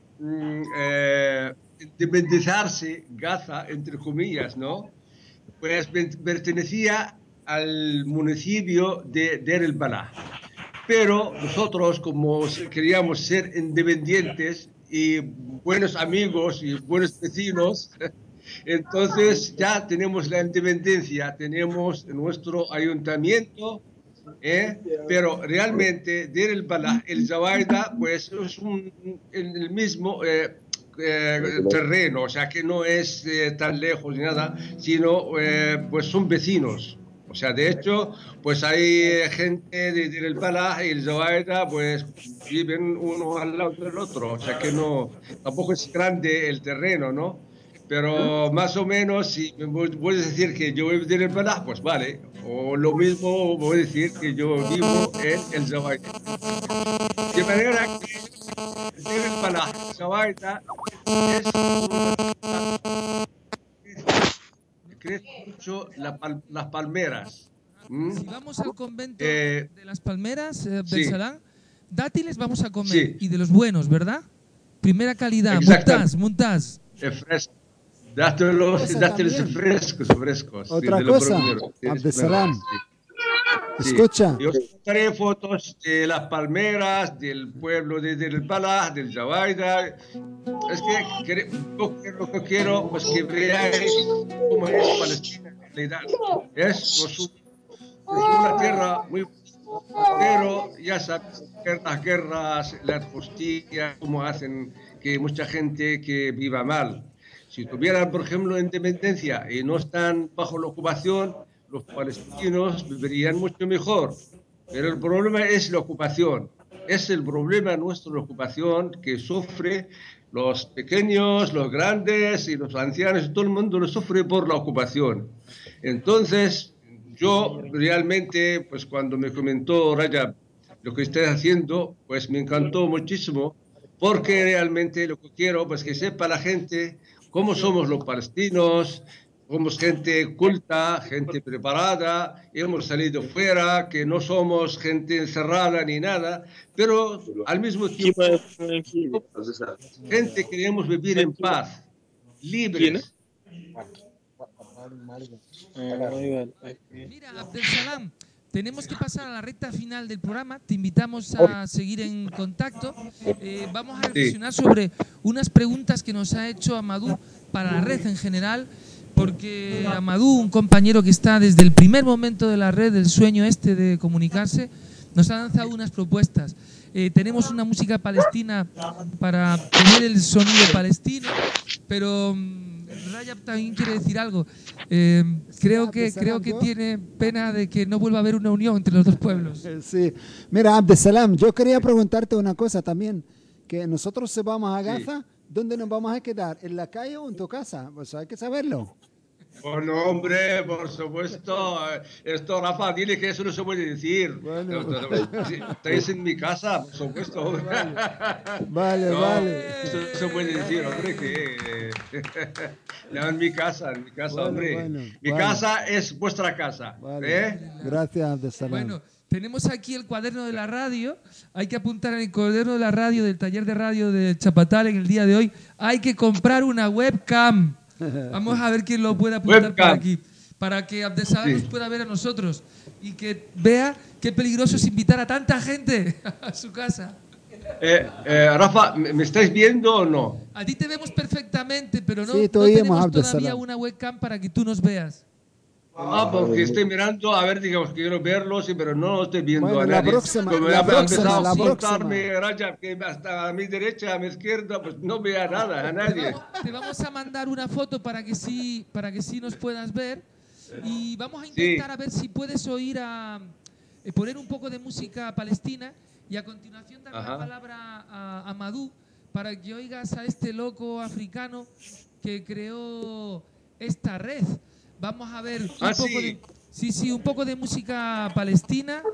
independizarse Gaza, entre comillas, ¿no? Pues pertenecía al municipio de Der el Balah. Pero nosotros, como queríamos ser independientes y buenos amigos y buenos vecinos, entonces ya tenemos la independencia, tenemos nuestro ayuntamiento, pero realmente Der el Balah, el Zawaita, pues es el mismo terreno, o sea que no es tan lejos ni nada, sino pues son vecinos. O sea, de hecho, pues hay gente de Der el Balah y el Zawaita, pues viven uno al lado del otro. O sea que tampoco es grande el terreno, ¿no? Pero más o menos, si me puedes decir que yo vivo en Der el Balah, pues vale. O lo mismo voy a decir que yo vivo en el Zawaita. De manera que Der el Balah, el Zawaita, crece mucho las palmeras. Si vamos al convento de las palmeras, Abdesalam, dátiles vamos a comer, y de los buenos, ¿verdad? Primera calidad, Muntaz. Dátiles frescos. Otra cosa, Abdesalam. Escucha. Yo os mostraré fotos de las palmeras, del pueblo de Der el Balah, del Zawaita. Es que yo quiero pues, que veáis cómo es Palestina en realidad. Es una tierra muy... Pero ya sabes, las guerras, las costillas, cómo hacen que mucha gente que viva mal. Si tuvieran, por ejemplo, independencia y no están bajo la ocupación, los palestinos vivirían mucho mejor. Pero el problema es la ocupación. Es el problema nuestro, la ocupación, que sufre los pequeños, los grandes y los ancianos. Todo el mundo lo sufre por la ocupación. Entonces, yo realmente, pues cuando me comentó Rajab lo que estáis haciendo, pues me encantó muchísimo, porque realmente lo que quiero, pues que sepa la gente cómo somos los palestinos. Somos gente culta, gente preparada, hemos salido fuera, que no somos gente encerrada ni nada, pero al mismo tiempo, gente que queremos vivir en paz, libres. Mira, Abdesalam, tenemos que pasar a la recta final del programa. Te invitamos a seguir en contacto. Vamos a reflexionar sobre unas preguntas que nos ha hecho Amadou para la red en general. Porque Amadou, un compañero que está desde el primer momento de la red, del sueño este de comunicarse, nos ha lanzado unas propuestas. Tenemos una música palestina para tener el sonido palestino, pero Rajab también quiere decir algo. Creo que tiene pena de que no vuelva a haber una unión entre los dos pueblos. Sí. Mira, Abdesalam, yo quería preguntarte una cosa también, que nosotros se vamos a Gaza, ¿dónde nos vamos a quedar? ¿En la calle o en tu casa? Pues hay que saberlo. Bueno, hombre, por supuesto. Esto, Rafa, dile que eso no se puede decir. Bueno. Estáis en mi casa, por supuesto. Vale, No, vale. eso no se puede decir, hombre, que... No, en mi casa, Bueno, hombre. bueno, Mi vale. casa es vuestra casa. ¿Eh? Gracias, Abdesalam. Bueno, tenemos aquí el cuaderno de la radio. Hay que apuntar en el cuaderno de la radio del taller de radio de Chapatal en el día de hoy. Hay que comprar una webcam. Vamos a ver quién lo puede apuntar por aquí. Para que Abdesalam nos pueda ver a nosotros y que vea qué peligroso es invitar a tanta gente a su casa. Rafa, ¿me estáis viendo o no? A ti te vemos perfectamente, pero no, Sí, no te oímos, tenemos Abdesalam. todavía una webcam para que tú nos veas. Porque estoy mirando, a ver, digamos, quiero verlo, sí, pero no estoy viendo Bueno, a la nadie. próxima, Como la ha próxima, empezado la a próxima. soltarme Rajab, que hasta a mi derecha, a mi izquierda, pues no vea nada, a nadie. Te vamos a mandar una foto para que sí nos puedas ver y vamos a intentar a ver si puedes oír poner un poco de música palestina y a continuación dar la palabra a Amadou para que oigas a este loco africano que creó esta red. Vamos a ver un poco de música palestina.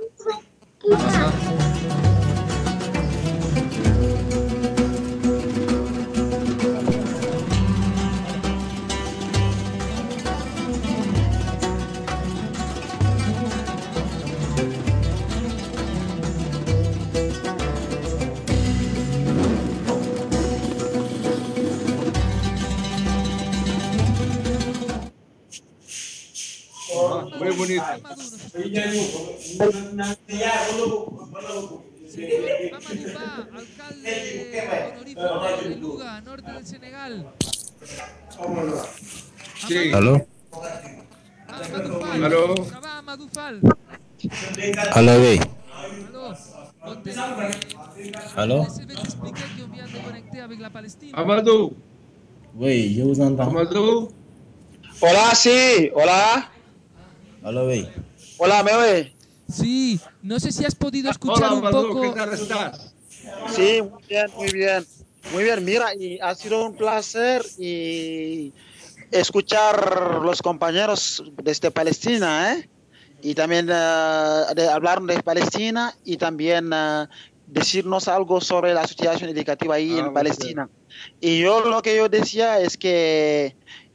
Muy bonito. Alcalde de Luga, norte del Senegal. Sí. ¿Aló? ¿Aló? Amadou Fall. ¿Aló, güey? Allô? Amadou. Oui, je vous entends. Amadou. Hola, sí, hola. Aló, güey. Hola, ¿me oye? Sí, no sé si has podido escuchar Hola, un Amadou, poco. ¿qué tal estás? Sí, muy bien, muy bien. Muy bien, mira, y ha sido un placer y escuchar los compañeros desde Palestina, ¿eh? Y también de hablar de Palestina y también decirnos algo sobre la situación educativa ahí en Palestina. Y yo lo que yo decía es que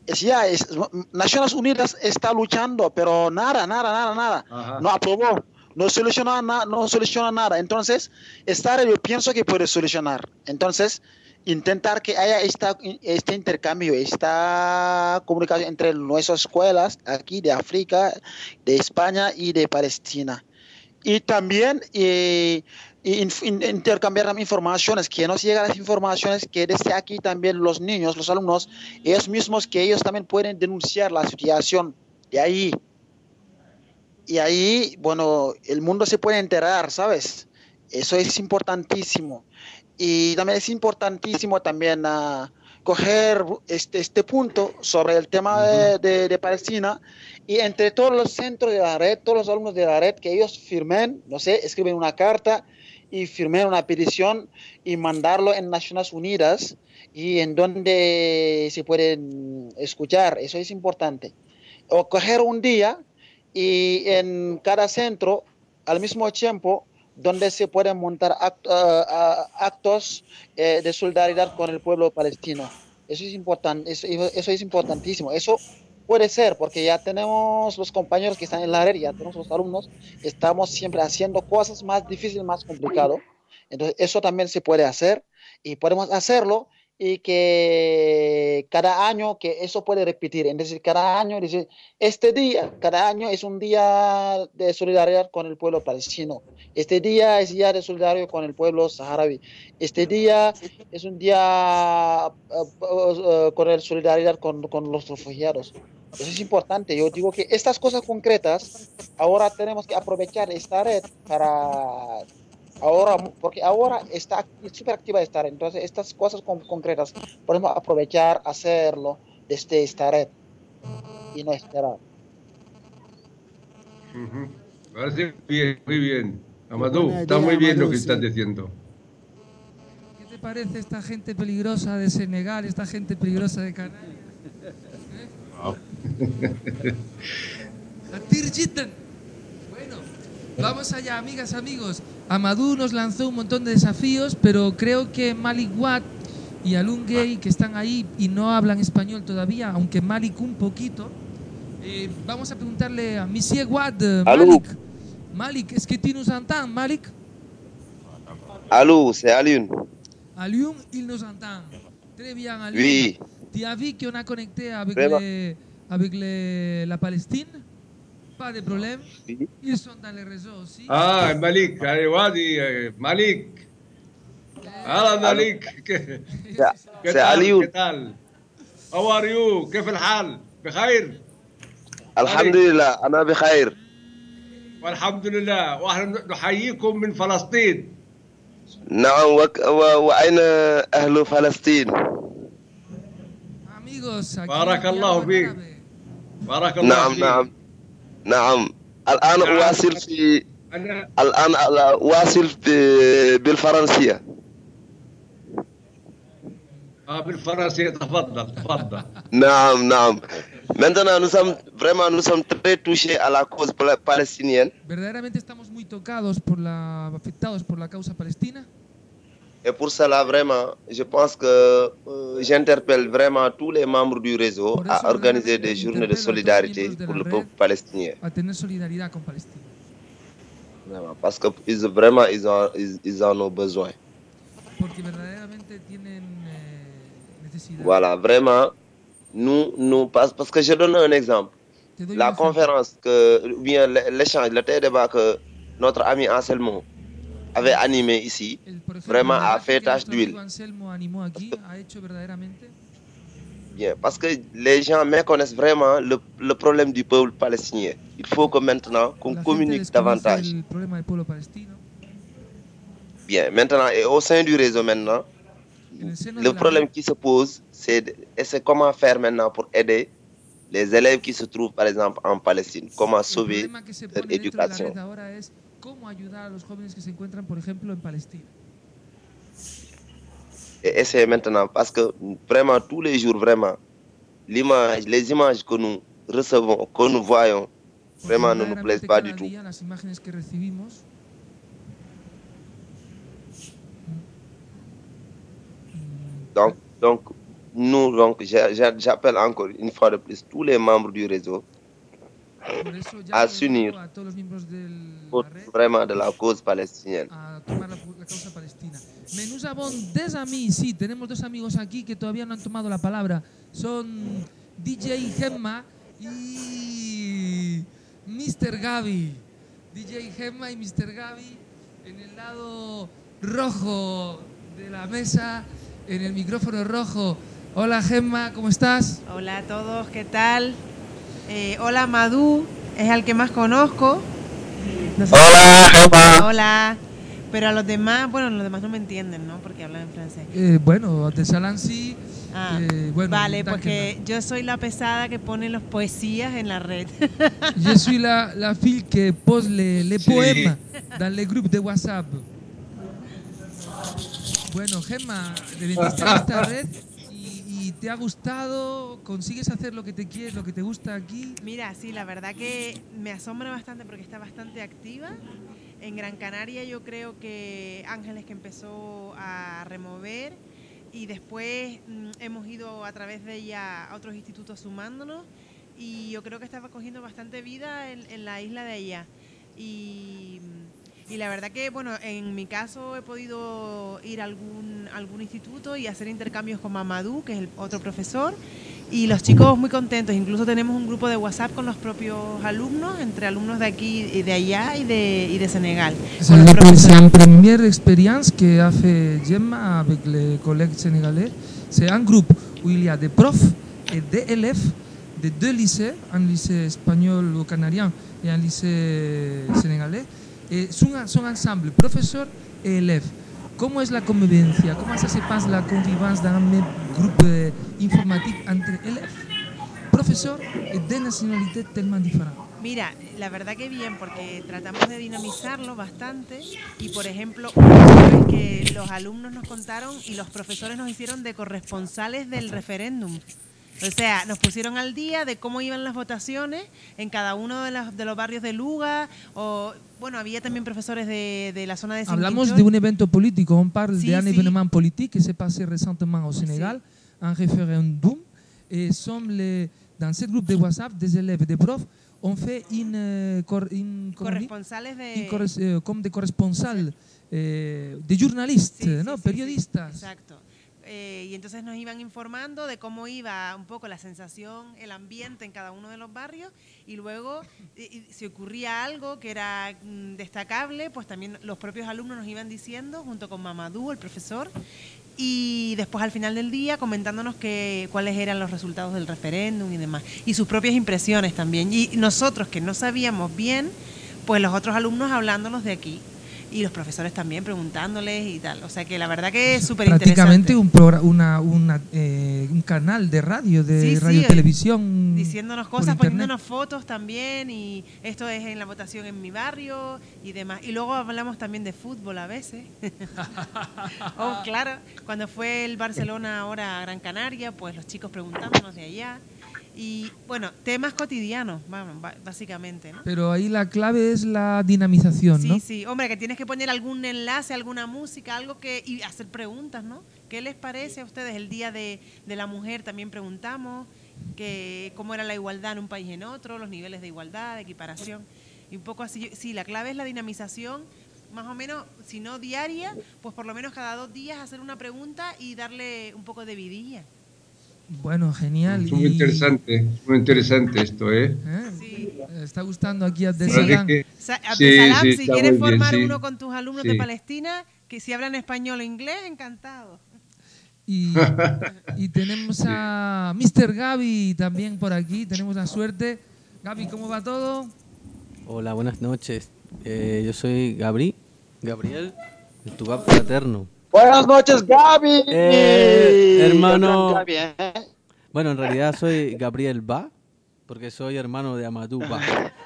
Naciones Unidas está luchando, pero nada. No aprobó, no soluciona nada. Entonces, yo pienso que puede solucionar. Entonces, intentar que haya este intercambio, esta comunicación entre nuestras escuelas aquí de África, de España y de Palestina. Y también intercambiar informaciones, que nos llegan las informaciones que desde aquí también los niños, los alumnos, ellos mismos, que ellos también pueden denunciar la situación de ahí. Y ahí, bueno, el mundo se puede enterar, ¿sabes? Eso es importantísimo. Y también es importantísimo también coger este punto sobre el tema de Palestina y entre todos los centros de la red, todos los alumnos de la red, que ellos firmen, no sé, escriben una carta y firmen una petición y mandarlo en Naciones Unidas y en donde se pueden escuchar. Eso es importante. O coger un día y en cada centro, al mismo tiempo, donde se pueden montar actos de solidaridad con el pueblo palestino. Eso es importante, eso es importantísimo. Eso puede ser, porque ya tenemos los compañeros que están en la red, ya tenemos los alumnos, estamos siempre haciendo cosas más difíciles, más complicadas. Entonces, eso también se puede hacer y podemos hacerlo y que cada año que eso puede repetir, es decir, cada año, cada año es un día de solidaridad con el pueblo palestino, este día es día de solidaridad con el pueblo saharaui, este día es un día con el solidaridad con los refugiados. Eso es importante. Yo digo que estas cosas concretas ahora tenemos que aprovechar esta red porque ahora está súper activa esta red. Entonces, estas cosas concretas podemos aprovechar, hacerlo desde esta red y no esperar. Parece bien, muy bien. Amadou, está muy bien lo que estás diciendo. ¿Qué te parece esta gente peligrosa de Senegal, esta gente peligrosa de Canarias? Bueno, vamos allá, amigas, amigos. Amadou nos lanzó un montón de desafíos, pero creo que Malik Wad y Alun Gay, que están ahí y no hablan español todavía, aunque Malik un poquito, vamos a preguntarle a Monsieur Wad, Malik, est-ce que tu nous entends, Malik? Allô, c'est Alun. Alun, il nous entend. Très bien, Alun. Oui. Tu as vu qu'on a connecté avec, la Palestine? Pas de problème. Oui. Ils sont dans les réseaux aussi. Ah, Malik, Wadi, Malik. Hola Malik. C'est Alioun. ¿Qué tal? How are you? كيف الحال؟ بخير؟ الحمد لله أنا بخير. والحمد لله ونحن نحييكم من فلسطين. نعم وأين أهل فلسطين؟ بارك الله فيك. بارك الله فيك. نعم الآن أواصل بالفرنسية. بالفرنسية تفضل. نعم. Maintenant nous sommes très touchés à la cause palestinienne. Verdaderamente estamos muy afectados por la causa palestina. Et pour cela, vraiment, je pense que j'interpelle vraiment tous les membres du réseau à organiser des journées de solidarité pour le peuple palestinien. A tener solidaridad con Palestina. Vraiment, parce que ils en ont besoin. Porque verdaderamente tienen necesidad. Voilà, vraiment, nous parce que je donne un exemple. La conférence ou bien l'échange, le débat que notre ami Anselmo avait animé ici, vraiment a fait tache d'huile. Bien, parce que les gens méconnaissent vraiment le problème du peuple palestinien. Il faut que maintenant qu'on communique davantage. Bien, maintenant, et au sein du réseau maintenant, le problème qui se pose, c'est comment faire maintenant pour aider les élèves qui se trouvent par exemple en Palestine, comment sauver leur éducation. Cómo ayudar a los jóvenes que se encuentran, por ejemplo, en Palestina. Et essayer maintenant, parce que vraiment tous les jours, vraiment, les images que nous recevons, que nous voyons, vraiment ne nous plaisent pas du tout. Las imágenes que recibimos, donc j'appelle encore une fois de plus tous les membres du réseau à s'unir vraiment de la cause palestinienne. A tomar la causa palestina. Mais nous avons des amis, sí, tenemos dos amigos aquí que todavía no han tomado la palabra. Son DJ Gemma y Mr. Gaby. DJ Gemma y Mr. Gaby en el lado rojo de la mesa, en el micrófono rojo. Hola Gemma, ¿cómo estás? Hola a todos, ¿qué tal? Hola Madou, es al que más conozco. Hola Gemma. Hola. Pero a los demás, bueno, los demás no me entienden, ¿no? Porque hablan en francés. Bueno, de Salansi. Bueno, vale, porque yo soy la pesada que pone las poesías en la red. Yo soy la fille que pose les poèmes dans les groupes de WhatsApp. Bueno, Gemma, te metiste en esta red y te ha gustado, consigues hacer lo que te quieres, lo que te gusta aquí. Mira, sí, la verdad que me asombra bastante porque está bastante activa. En Gran Canaria yo creo que Ángeles que empezó a remover y después hemos ido a través de ella a otros institutos sumándonos y yo creo que estaba cogiendo bastante vida en la isla de ella. Y la verdad que, bueno, en mi caso he podido ir a algún instituto y hacer intercambios con Mamadou, que es el otro profesor, y los chicos muy contentos. Incluso tenemos un grupo de WhatsApp con los propios alumnos, entre alumnos de aquí y de allá y de Senegal. C'est la première expérience que a fait Gemma avec les collègues sénégalais. C'est un groupe où il y a des profs et des élèves de deux lycées, un lycée espagnol ou canadien et un lycée sénégalais. Son ensemble, professeur et élève. Comment est la convivencia? Comment ça se passe la convivence dans un même groupe informatique entre élèves, professeurs et de nationalités tellement différentes? Mira, la verdad que bien, porque tratamos de dinamizarlo bastante y, por ejemplo, una vez que los alumnos nos contaron y los profesores nos hicieron de corresponsales del referéndum. O sea, nos pusieron al día de cómo iban las votaciones en cada uno de los barrios de Luga. O, bueno, había también profesores de la zona de Hablamos Zinquinchón. de un evento político. On parle Sí, d'un sí. événement politique qui s'est passé récemment au Sénégal, un référendum. Et dans ce groupe de WhatsApp, des élèves et des profs ont fait Corresponsales de... comme des corresponsals, de journalistes, ¿no? Periodistas. Exacto. Y entonces nos iban informando de cómo iba un poco la sensación, el ambiente en cada uno de los barrios, y luego si ocurría algo que era destacable, pues también los propios alumnos nos iban diciendo, junto con Mamadou, el profesor, y después al final del día comentándonos cuáles eran los resultados del referéndum y demás, y sus propias impresiones también. Y nosotros que no sabíamos bien, pues los otros alumnos hablándonos de aquí. Y los profesores también preguntándoles y tal. O sea que la verdad que es súper interesante. Prácticamente un canal de radio, radio-televisión. Diciéndonos cosas, poniéndonos fotos también. Y esto es en la votación en mi barrio y demás. Y luego hablamos también de fútbol a veces. Oh, claro, cuando fue el Barcelona ahora a Gran Canaria, pues los chicos preguntándonos de allá. Y bueno, temas cotidianos, básicamente, ¿no? Pero ahí la clave es la dinamización, ¿no? Sí, sí, hombre, que tienes que poner algún enlace, alguna música, algo y hacer preguntas, ¿no? ¿Qué les parece a ustedes el Día de la Mujer? También preguntamos cómo era la igualdad en un país y en otro, los niveles de igualdad, de equiparación, y un poco así. Sí, la clave es la dinamización, más o menos, si no diaria, pues por lo menos cada 2 días hacer una pregunta y darle un poco de vidilla. Bueno, genial. Muy interesante esto, ¿eh? Sí. Está gustando aquí a Abdesalam. Abdesalam, si quieres formar uno con tus alumnos de Palestina, que si hablan español o inglés, encantado. Y tenemos a Mr. Gaby también por aquí, tenemos la suerte. Gaby, ¿cómo va todo? Hola, buenas noches. Yo soy Gabriel, el Tubab fraterno. Buenas noches, Gaby. Hermano. Gaby, Bueno, en realidad soy Gabriel Ba, porque soy hermano de Amadou Ba.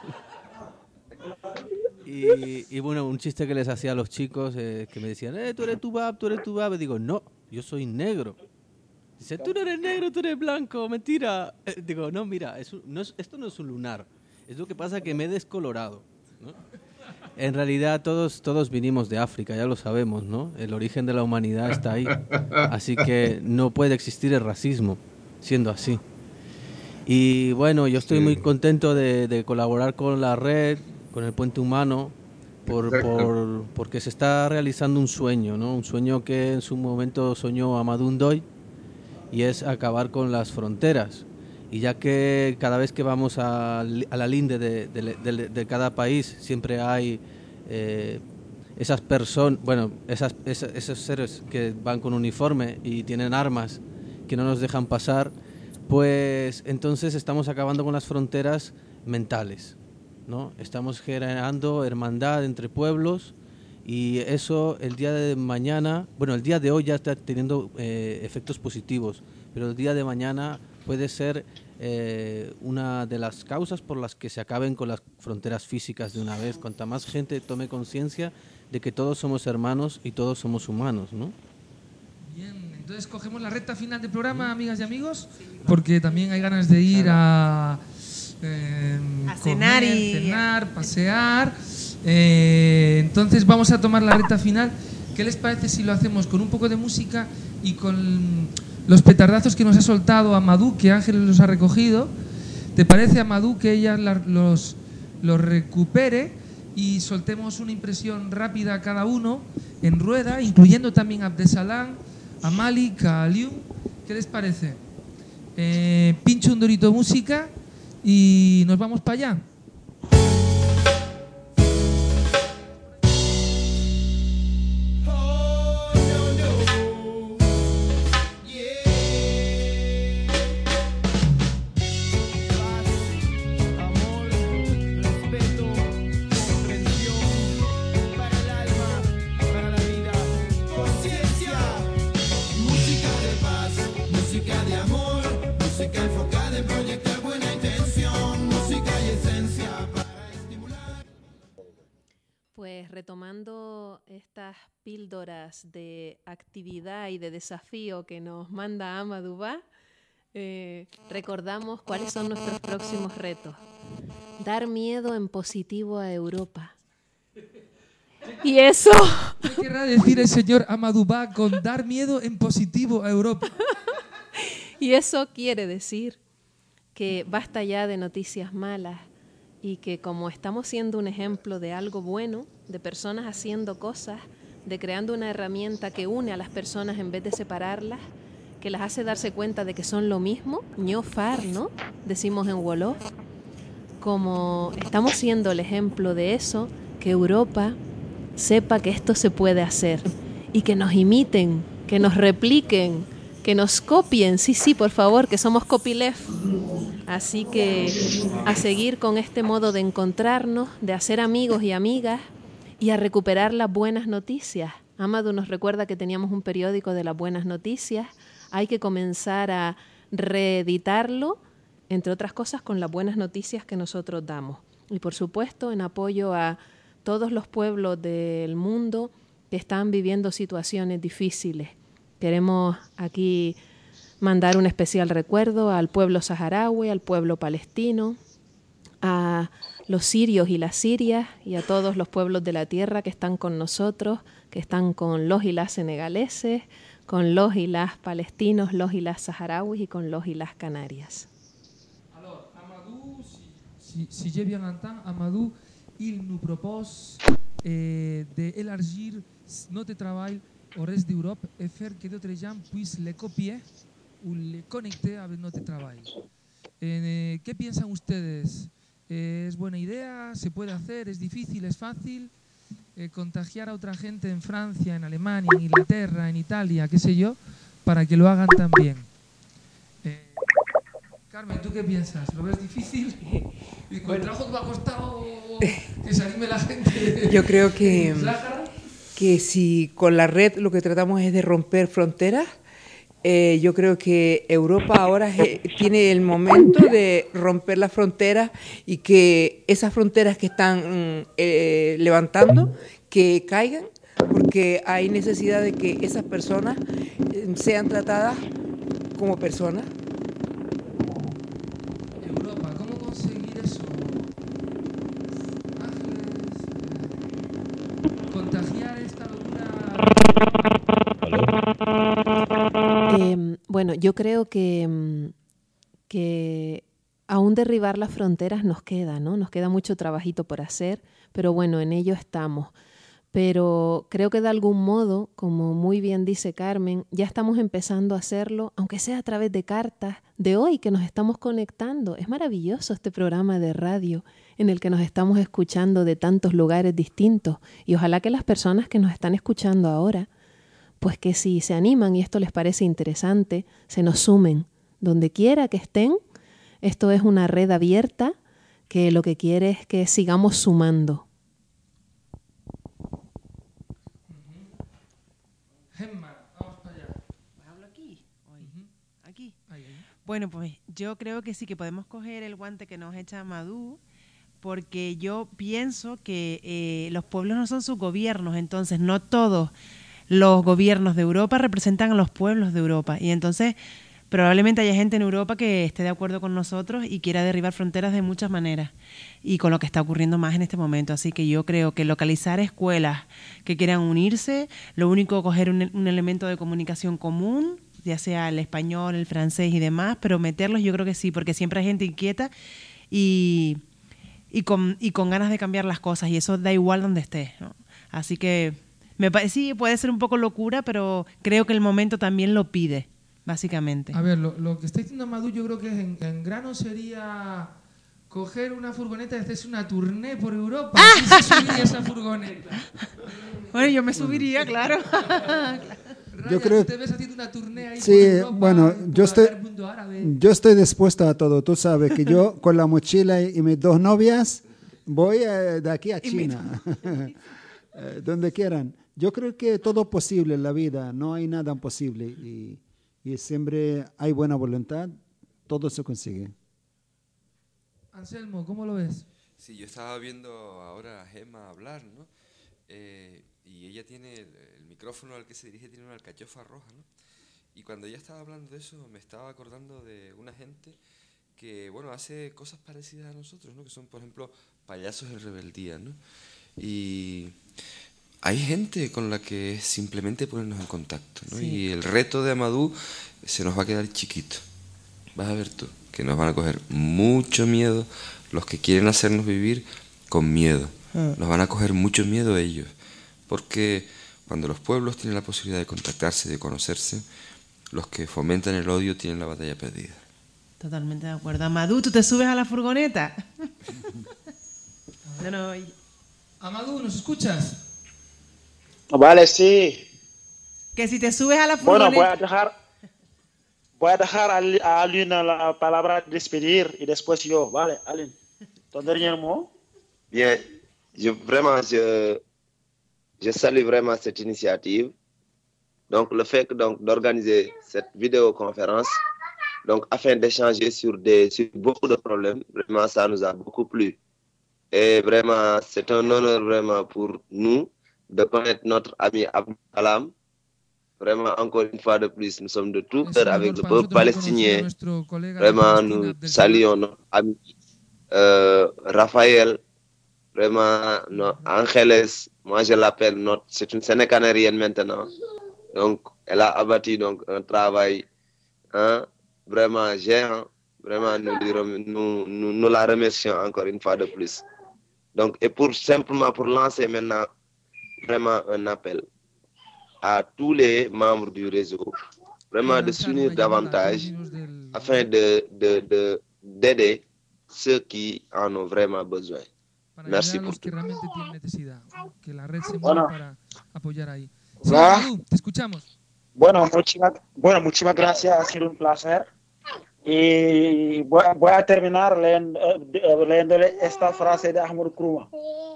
Y bueno, un chiste que les hacía a los chicos que me decían, tú eres Tubab, tú eres Tubab. Y digo, no, yo soy negro. Dice, tú no eres negro, tú eres blanco, mentira. Digo, no, mira, esto no es un lunar. Es lo que pasa que me he descolorado, ¿no? En realidad todos vinimos de África, ya lo sabemos, ¿no? El origen de la humanidad está ahí. Así que no puede existir el racismo siendo así. Y bueno, yo estoy muy contento de colaborar con la red, con el Puente Humano, porque se está realizando un sueño, ¿no? Un sueño que en su momento soñó Amadou Ndoye, y es acabar con las fronteras. Y ya que cada vez que vamos a la linde de cada país siempre hay esas personas, bueno, esos seres que van con uniforme y tienen armas que no nos dejan pasar, pues entonces estamos acabando con las fronteras mentales, ¿no? Estamos generando hermandad entre pueblos, y eso el día de mañana, bueno, el día de hoy ya está teniendo efectos positivos, pero el día de mañana puede ser una de las causas por las que se acaben con las fronteras físicas de una vez. Cuanta más gente tome conciencia de que todos somos hermanos y todos somos humanos, ¿no? Bien, entonces cogemos la recta final del programa, amigas y amigos, porque también hay ganas de ir a cenar, cenar, pasear. Entonces vamos a tomar la recta final. ¿Qué les parece si lo hacemos con un poco de música y con los petardazos que nos ha soltado Amadou, que Ángeles los ha recogido? ¿Te parece, Amadou, que ella los recupere y soltemos una impresión rápida a cada uno en rueda, incluyendo también a Abdesalam, a Malik, a Aliou? ¿Qué les parece? Pincho un dorito de música y nos vamos para allá. Retomando estas píldoras de actividad y de desafío que nos manda Amadou Ba, recordamos cuáles son nuestros próximos retos. Dar miedo en positivo a Europa. Y eso... ¿Qué querrá decir el señor Amadou Ba con dar miedo en positivo a Europa? Y eso quiere decir que basta ya de noticias malas y que como estamos siendo un ejemplo de algo bueno, de personas haciendo cosas, de creando una herramienta que une a las personas en vez de separarlas, que las hace darse cuenta de que son lo mismo, ñofar, ¿no? Decimos en Wolof. Como estamos siendo el ejemplo de eso, que Europa sepa que esto se puede hacer y que nos imiten, que nos repliquen, que nos copien. Sí, por favor, que somos copyleft. Así que a seguir con este modo de encontrarnos, de hacer amigos y amigas y a recuperar las buenas noticias. Amadou nos recuerda que teníamos un periódico de las buenas noticias. Hay que comenzar a reeditarlo, entre otras cosas, con las buenas noticias que nosotros damos. Y por supuesto, en apoyo a todos los pueblos del mundo que están viviendo situaciones difíciles. Queremos aquí mandar un especial recuerdo al pueblo saharaui, al pueblo palestino, a los sirios y las sirias y a todos los pueblos de la tierra que están con nosotros, que están con los y las senegaleses, con los y las palestinos, los y las saharauis y con los y las canarias. Alors, Amadou, si j'ai bien entendu, Amadou, il nous propose d'élargir notre travail au reste d'Europe et faire que d'autres gens puissent le copier o le conecter avec notre travail. ¿Qué piensan ustedes? ¿Es buena idea? ¿Se puede hacer? ¿Es difícil? ¿Es fácil? Contagiar a otra gente en Francia, en Alemania, en Inglaterra, en Italia, qué sé yo, para que lo hagan también. Carmen, ¿tú qué piensas? ¿Lo ves difícil? ¿Y con el trabajo me ha costado que se anime la gente? Yo creo que si con la red lo que tratamos es de romper fronteras, yo creo que Europa ahora tiene el momento de romper las fronteras y que esas fronteras que están levantando, que caigan, porque hay necesidad de que esas personas sean tratadas como personas. Europa, ¿cómo conseguir eso? Ángeles, contagiar esta locura. Bueno, yo creo que aún derribar las fronteras nos queda, ¿no? Nos queda mucho trabajito por hacer, pero bueno, en ello estamos. Pero creo que de algún modo, como muy bien dice Carmen, ya estamos empezando a hacerlo, aunque sea a través de cartas, de hoy que nos estamos conectando. Es maravilloso este programa de radio en el que nos estamos escuchando de tantos lugares distintos y ojalá que las personas que nos están escuchando ahora, pues que si se animan y esto les parece interesante, se nos sumen. Donde quiera que estén, esto es una red abierta que lo que quiere es que sigamos sumando. Gemma, vamos para allá. ¿Hablo aquí? ¿Aquí? Bueno, pues yo creo que sí que podemos coger el guante que nos echa Amadou, porque yo pienso que los pueblos no son sus gobiernos, entonces no todos los gobiernos de Europa representan a los pueblos de Europa y entonces probablemente haya gente en Europa que esté de acuerdo con nosotros y quiera derribar fronteras de muchas maneras y con lo que está ocurriendo más en este momento. Así que yo creo que localizar escuelas que quieran unirse, lo único coger un elemento de comunicación común, ya sea el español, el francés y demás, pero meterlos yo creo que sí, porque siempre hay gente inquieta y con ganas de cambiar las cosas y eso da igual donde esté, ¿no? Así que sí, puede ser un poco locura, pero creo que el momento también lo pide, básicamente. A ver, lo que está diciendo Amadou yo creo que en grano sería coger una furgoneta y hacerse una tournée por Europa. ¿Quién se subiría a esa furgoneta? Bueno, yo me subiría, claro. Yo creo ¿Te ves haciendo una tournée ahí sí, por Europa, bueno, mundo yo estoy dispuesto a todo. Tú sabes que yo con la mochila y mis dos novias voy de aquí a China, donde quieran. Yo creo que todo es posible en la vida, no hay nada imposible y siempre hay buena voluntad, todo se consigue. Anselmo, ¿cómo lo ves? Sí, yo estaba viendo ahora a Gemma hablar, ¿no? Y ella tiene el micrófono al que se dirige, tiene una alcachofa roja, ¿no? Y cuando ella estaba hablando de eso, me estaba acordando de una gente que, bueno, hace cosas parecidas a nosotros, ¿no? Que son, por ejemplo, payasos en rebeldía, ¿no? Y hay gente con la que es simplemente ponernos en contacto, ¿no? Sí. Y el reto de Amadou se nos va a quedar chiquito. Vas a ver tú, que nos van a coger mucho miedo los que quieren hacernos vivir con miedo. Nos van a coger mucho miedo ellos. Porque cuando los pueblos tienen la posibilidad de contactarse, de conocerse, los que fomentan el odio tienen la batalla perdida. Totalmente de acuerdo. Amadou, ¿tú te subes a la furgoneta? Amadou, ¿nos escuchas? Vale, sí. Que si te subes a la Bueno, furgoneta... voy a dejar a Aline la palabra de despedir y después yo. Vale, Aline. Ton dernier mot? Bien, je salue vraiment cette initiative. Donc, le fait d'organiser cette vidéoconférence, donc, afin d'échanger sur beaucoup de problèmes, vraiment, ça nous a beaucoup plu. Et vraiment, c'est un honneur vraiment pour nous de connaître notre ami Abdou Salam. Vraiment, encore une fois de plus, nous sommes de tout cœur avec le peuple palestinien. Vraiment, nous saluons notre ami Raphaël. Vraiment, Angeles, moi je l'appelle, c'est une Sénécanérienne maintenant. Donc, elle a abattu donc, un travail vraiment géant. Vraiment, nous la remercions encore une fois de plus. Donc, et simplement pour lancer maintenant vraiment un appel à tous les membres du réseau, vraiment de s'unir davantage afin d'aider ceux qui en ont vraiment besoin. Merci pour tout. Que la red se mueva para apoyar ahí. Sí, Hola. Amadou, te escuchamos. Bueno, muchísimas gracias, ha sido un placer. Y voy a terminar leyéndole esta frase de Ahmadou Nkrumah.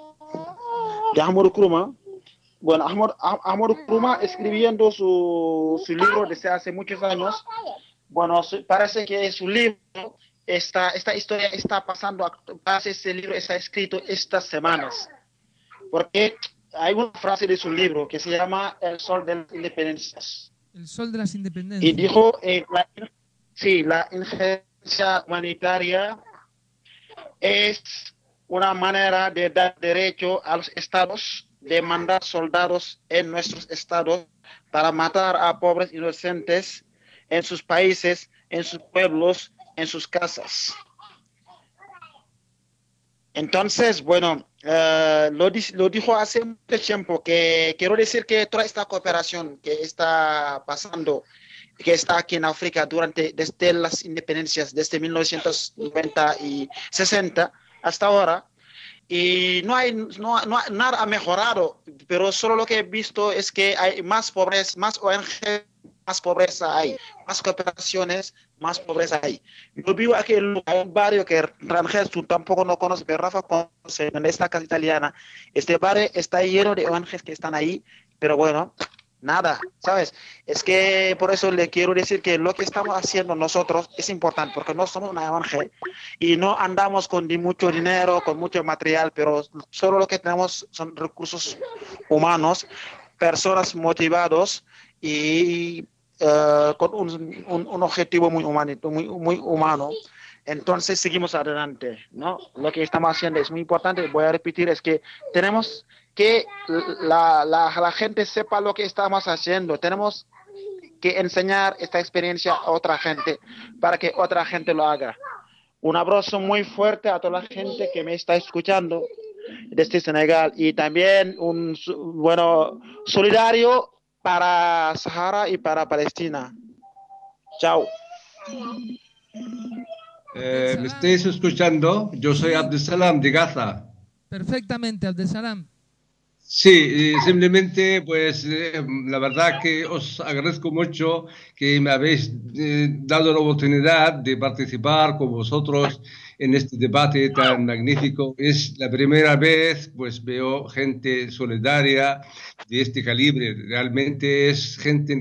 Bueno, Ahmadou Nkrumah escribiendo su libro desde hace muchos años. Bueno, parece que su libro, esta historia está pasando, ese libro está escrito estas semanas. Porque hay una frase de su libro que se llama El Sol de las Independencias. El Sol de las Independencias. Y dijo, la injerencia humanitaria es una manera de dar derecho a los estados de mandar soldados en nuestros estados para matar a pobres inocentes en sus países, en sus pueblos, en sus casas. Entonces, bueno, lo dijo hace mucho tiempo, que quiero decir que toda esta cooperación que está pasando, que está aquí en África desde las independencias, desde 1990 y 60 hasta ahora, y nada ha mejorado, pero solo lo que he visto es que hay más pobreza, más ONG, más pobreza hay, más cooperaciones, más pobreza hay. Yo vivo aquí en un barrio que Rangel tú tampoco no conoces, pero Rafa conoce, en esta casa italiana. Este barrio está lleno de ONGs que están ahí, pero bueno, nada, ¿sabes? Es que por eso le quiero decir que lo que estamos haciendo nosotros es importante, porque no somos una ONG y no andamos con mucho dinero, con mucho material, pero solo lo que tenemos son recursos humanos, personas motivados y con un objetivo muy humano. Entonces seguimos adelante, ¿no? Lo que estamos haciendo es muy importante, voy a repetir, es que tenemos que la gente sepa lo que estamos haciendo. Tenemos que enseñar esta experiencia a otra gente para que otra gente lo haga. Un abrazo muy fuerte a toda la gente que me está escuchando desde Senegal y también solidario para Sahara y para Palestina. Chao. ¿Me estáis escuchando? Yo soy Abdesalam de Gaza. Perfectamente, Abdesalam. Sí, simplemente pues la verdad que os agradezco mucho que me habéis dado la oportunidad de participar con vosotros en este debate tan magnífico. Es la primera vez pues veo gente solidaria de este calibre. Realmente es gente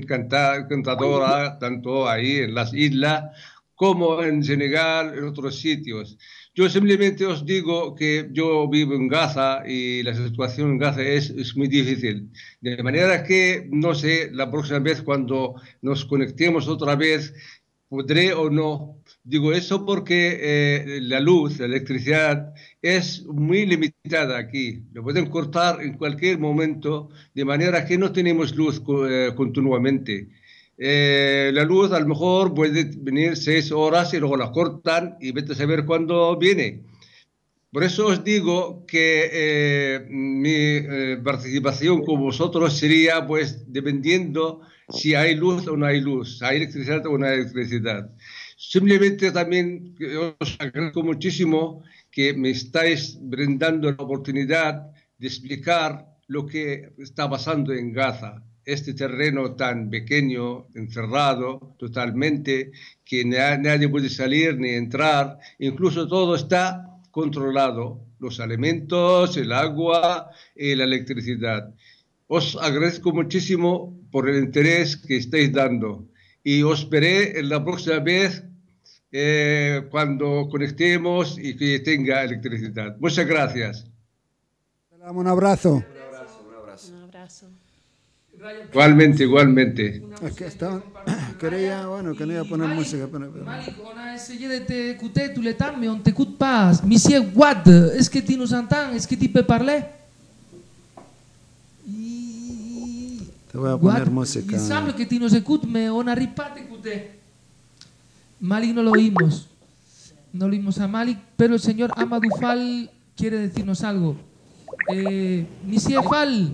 encantadora, tanto ahí en las islas como en Senegal, en otros sitios. Yo simplemente os digo que yo vivo en Gaza y la situación en Gaza es muy difícil. De manera que, no sé, la próxima vez cuando nos conectemos otra vez, podré o no. Digo eso porque la luz, la electricidad es muy limitada aquí. Lo pueden cortar en cualquier momento, de manera que no tenemos luz continuamente. La luz a lo mejor puede venir 6 horas y luego la cortan y vete a saber cuándo viene. Por eso os digo que mi participación con vosotros sería pues dependiendo si hay luz o no hay luz, si hay electricidad o no hay electricidad. Simplemente también os agradezco muchísimo que me estáis brindando la oportunidad de explicar lo que está pasando en Gaza. Este terreno tan pequeño, encerrado totalmente, que nadie puede salir ni entrar, incluso todo está controlado, los alimentos, el agua y la electricidad. Os agradezco muchísimo por el interés que estáis dando y os veré en la próxima vez cuando conectemos y que tenga electricidad. Muchas gracias. Un abrazo. Un abrazo. Igualmente. Es que quería poner música. Malik, on a essayé de t'écouter tout le temps, mais on t'écoute pas. Monsieur Wad, est-ce que tu nous entends? Est-ce que tu peux parler? Te voy a poner música. Il semble que tu nous écoutes, mais on n'arrive pas à t'écouter. Malik no lo oímos. No lo oímos a Malik, pero el señor Amadou Fall quiere decirnos algo. Monsieur Fall.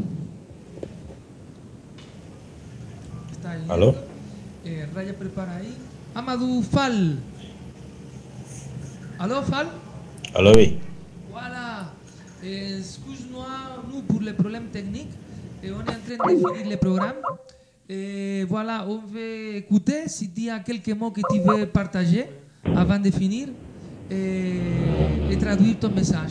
Allô? Raya prepara ahí. Amadou Fall. Allô, Fall? Allô, oui. Voilà. Excuse-moi, nous, pour les problèmes techniques, on est en train de finir le programme. Voilà, on veut écouter si tu as quelques mots que tu veux partager avant de finir et traduire ton message.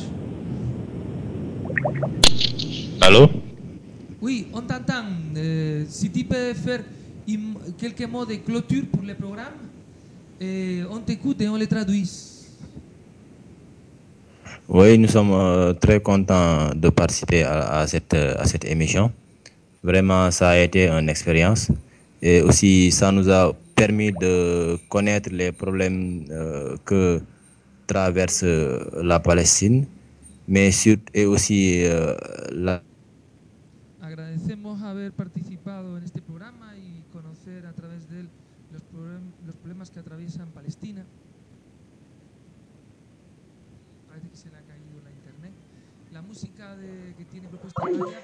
Allô? Oui, on t'entend. Si tu peux faire quelques mots de clôture pour le programme, on t'écoute et on les traduit. Oui, nous sommes très contents de participer à cette émission. Vraiment, ça a été une expérience. Et aussi, ça nous a permis de connaître les problèmes que traverse la Palestine, mais et aussi la... Agradecemos haber participado en este programa y conocer a través de él los problemas que atraviesan Palestina. Parece que se le ha caído la internet. La música que tiene propuesta Raya.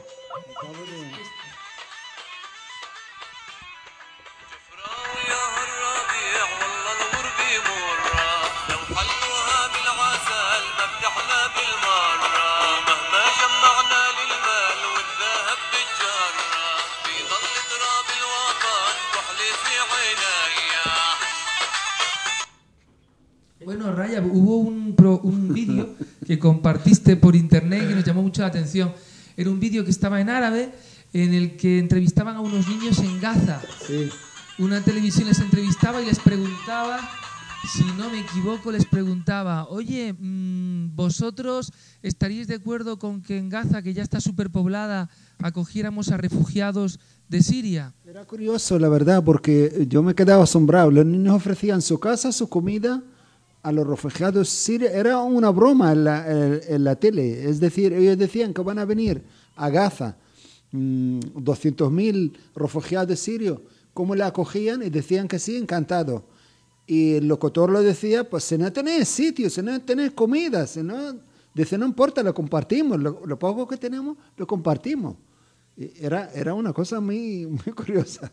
Bueno, Raya, hubo un vídeo que compartiste por internet que nos llamó mucho la atención. Era un vídeo que estaba en árabe en el que entrevistaban a unos niños en Gaza. Sí. Una televisión les entrevistaba y les preguntaba, si no me equivoco, les preguntaba, oye, ¿vosotros estaríais de acuerdo con que en Gaza, que ya está superpoblada, acogiéramos a refugiados de Siria? Era curioso, la verdad, porque yo me quedaba asombrado. Los niños ofrecían su casa, su comida a los refugiados sirios. Era una broma en la tele. Es decir, ellos decían que van a venir a Gaza 200.000 refugiados sirios. ¿Cómo la acogían? Y decían que sí, encantado. Y el locutor lo decía, pues si no tenéis sitio, si no tenéis comida, si no... Dice, no importa, lo compartimos. Lo poco que tenemos, lo compartimos. Y era una cosa muy, muy curiosa.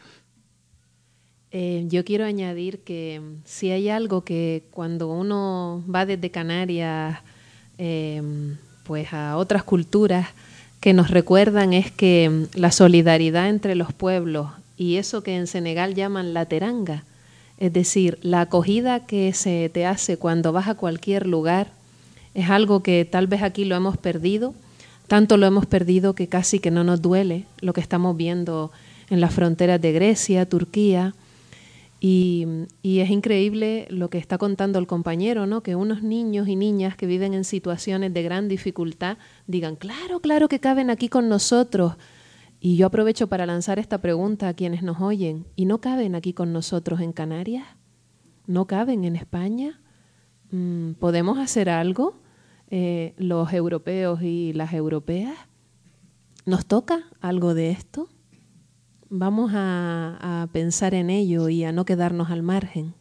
Yo quiero añadir que si hay algo que cuando uno va desde Canarias pues a otras culturas que nos recuerdan es que la solidaridad entre los pueblos y eso que en Senegal llaman la teranga, es decir, la acogida que se te hace cuando vas a cualquier lugar, es algo que tal vez aquí lo hemos perdido, tanto lo hemos perdido que casi que no nos duele lo que estamos viendo en las fronteras de Grecia, Turquía. Y es increíble lo que está contando el compañero, ¿no? Que unos niños y niñas que viven en situaciones de gran dificultad digan, claro, claro que caben aquí con nosotros. Y yo aprovecho para lanzar esta pregunta a quienes nos oyen. ¿Y no caben aquí con nosotros en Canarias? ¿No caben en España? ¿Podemos hacer algo? Los europeos y las europeas. ¿Nos toca algo de esto? Vamos a pensar en ello y a no quedarnos al margen.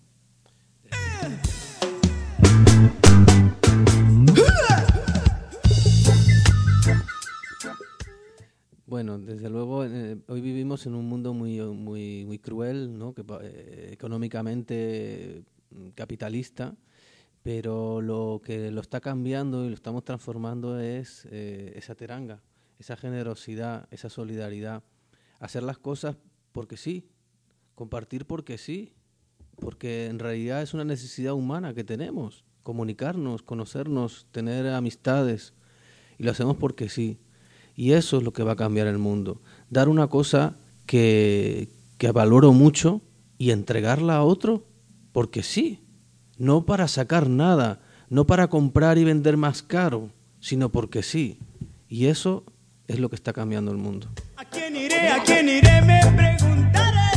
Bueno, desde luego hoy vivimos en un mundo muy cruel, ¿no? Que, económicamente capitalista, pero lo que lo está cambiando y lo estamos transformando es esa teranga, esa generosidad, esa solidaridad. Hacer las cosas porque sí, compartir porque sí, porque en realidad es una necesidad humana que tenemos, comunicarnos, conocernos, tener amistades, y lo hacemos porque sí. Y eso es lo que va a cambiar el mundo. Dar una cosa que valoro mucho y entregarla a otro porque sí, no para sacar nada, no para comprar y vender más caro, sino porque sí. Y eso es lo que está cambiando el mundo. ¿A quién iré? Me preguntaré.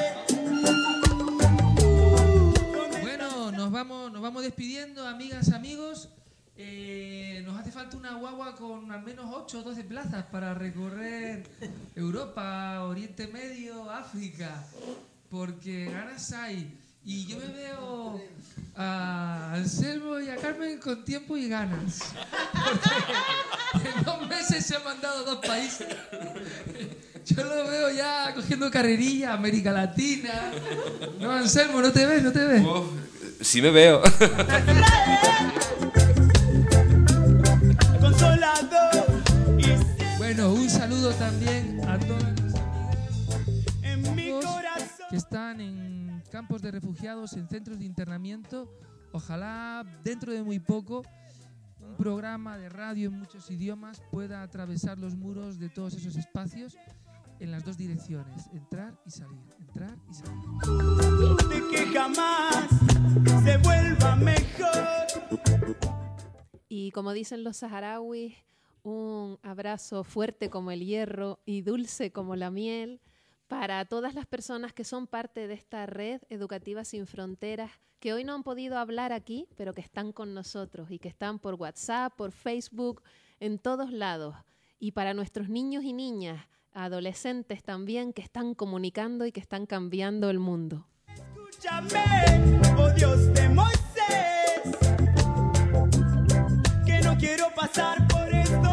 Bueno, nos vamos despidiendo, amigas, amigos. Nos hace falta una guagua con al menos 8 o 12 plazas para recorrer Europa, Oriente Medio, África, porque ganas hay. Y yo me veo a Anselmo y a Carmen con tiempo y ganas. Porque en 2 meses se han mandado 2 países. Yo lo veo ya cogiendo carrerilla, América Latina. No, Anselmo, ¿no te ves? Sí me veo. Bueno, un saludo también a todos los amigos que están en campos de refugiados, en centros de internamiento. Ojalá dentro de muy poco un programa de radio en muchos idiomas pueda atravesar los muros de todos esos espacios en las 2 direcciones, entrar y salir, entrar y salir. De que jamás se vuelva mejor. Y como dicen los saharauis, un abrazo fuerte como el hierro y dulce como la miel para todas las personas que son parte de esta red educativa sin fronteras, que hoy no han podido hablar aquí, pero que están con nosotros y que están por WhatsApp, por Facebook, en todos lados. Y para nuestros niños y niñas, adolescentes también, que están comunicando y que están cambiando el mundo. Escúchame, oh Dios de Moisés, que no quiero pasar por esto.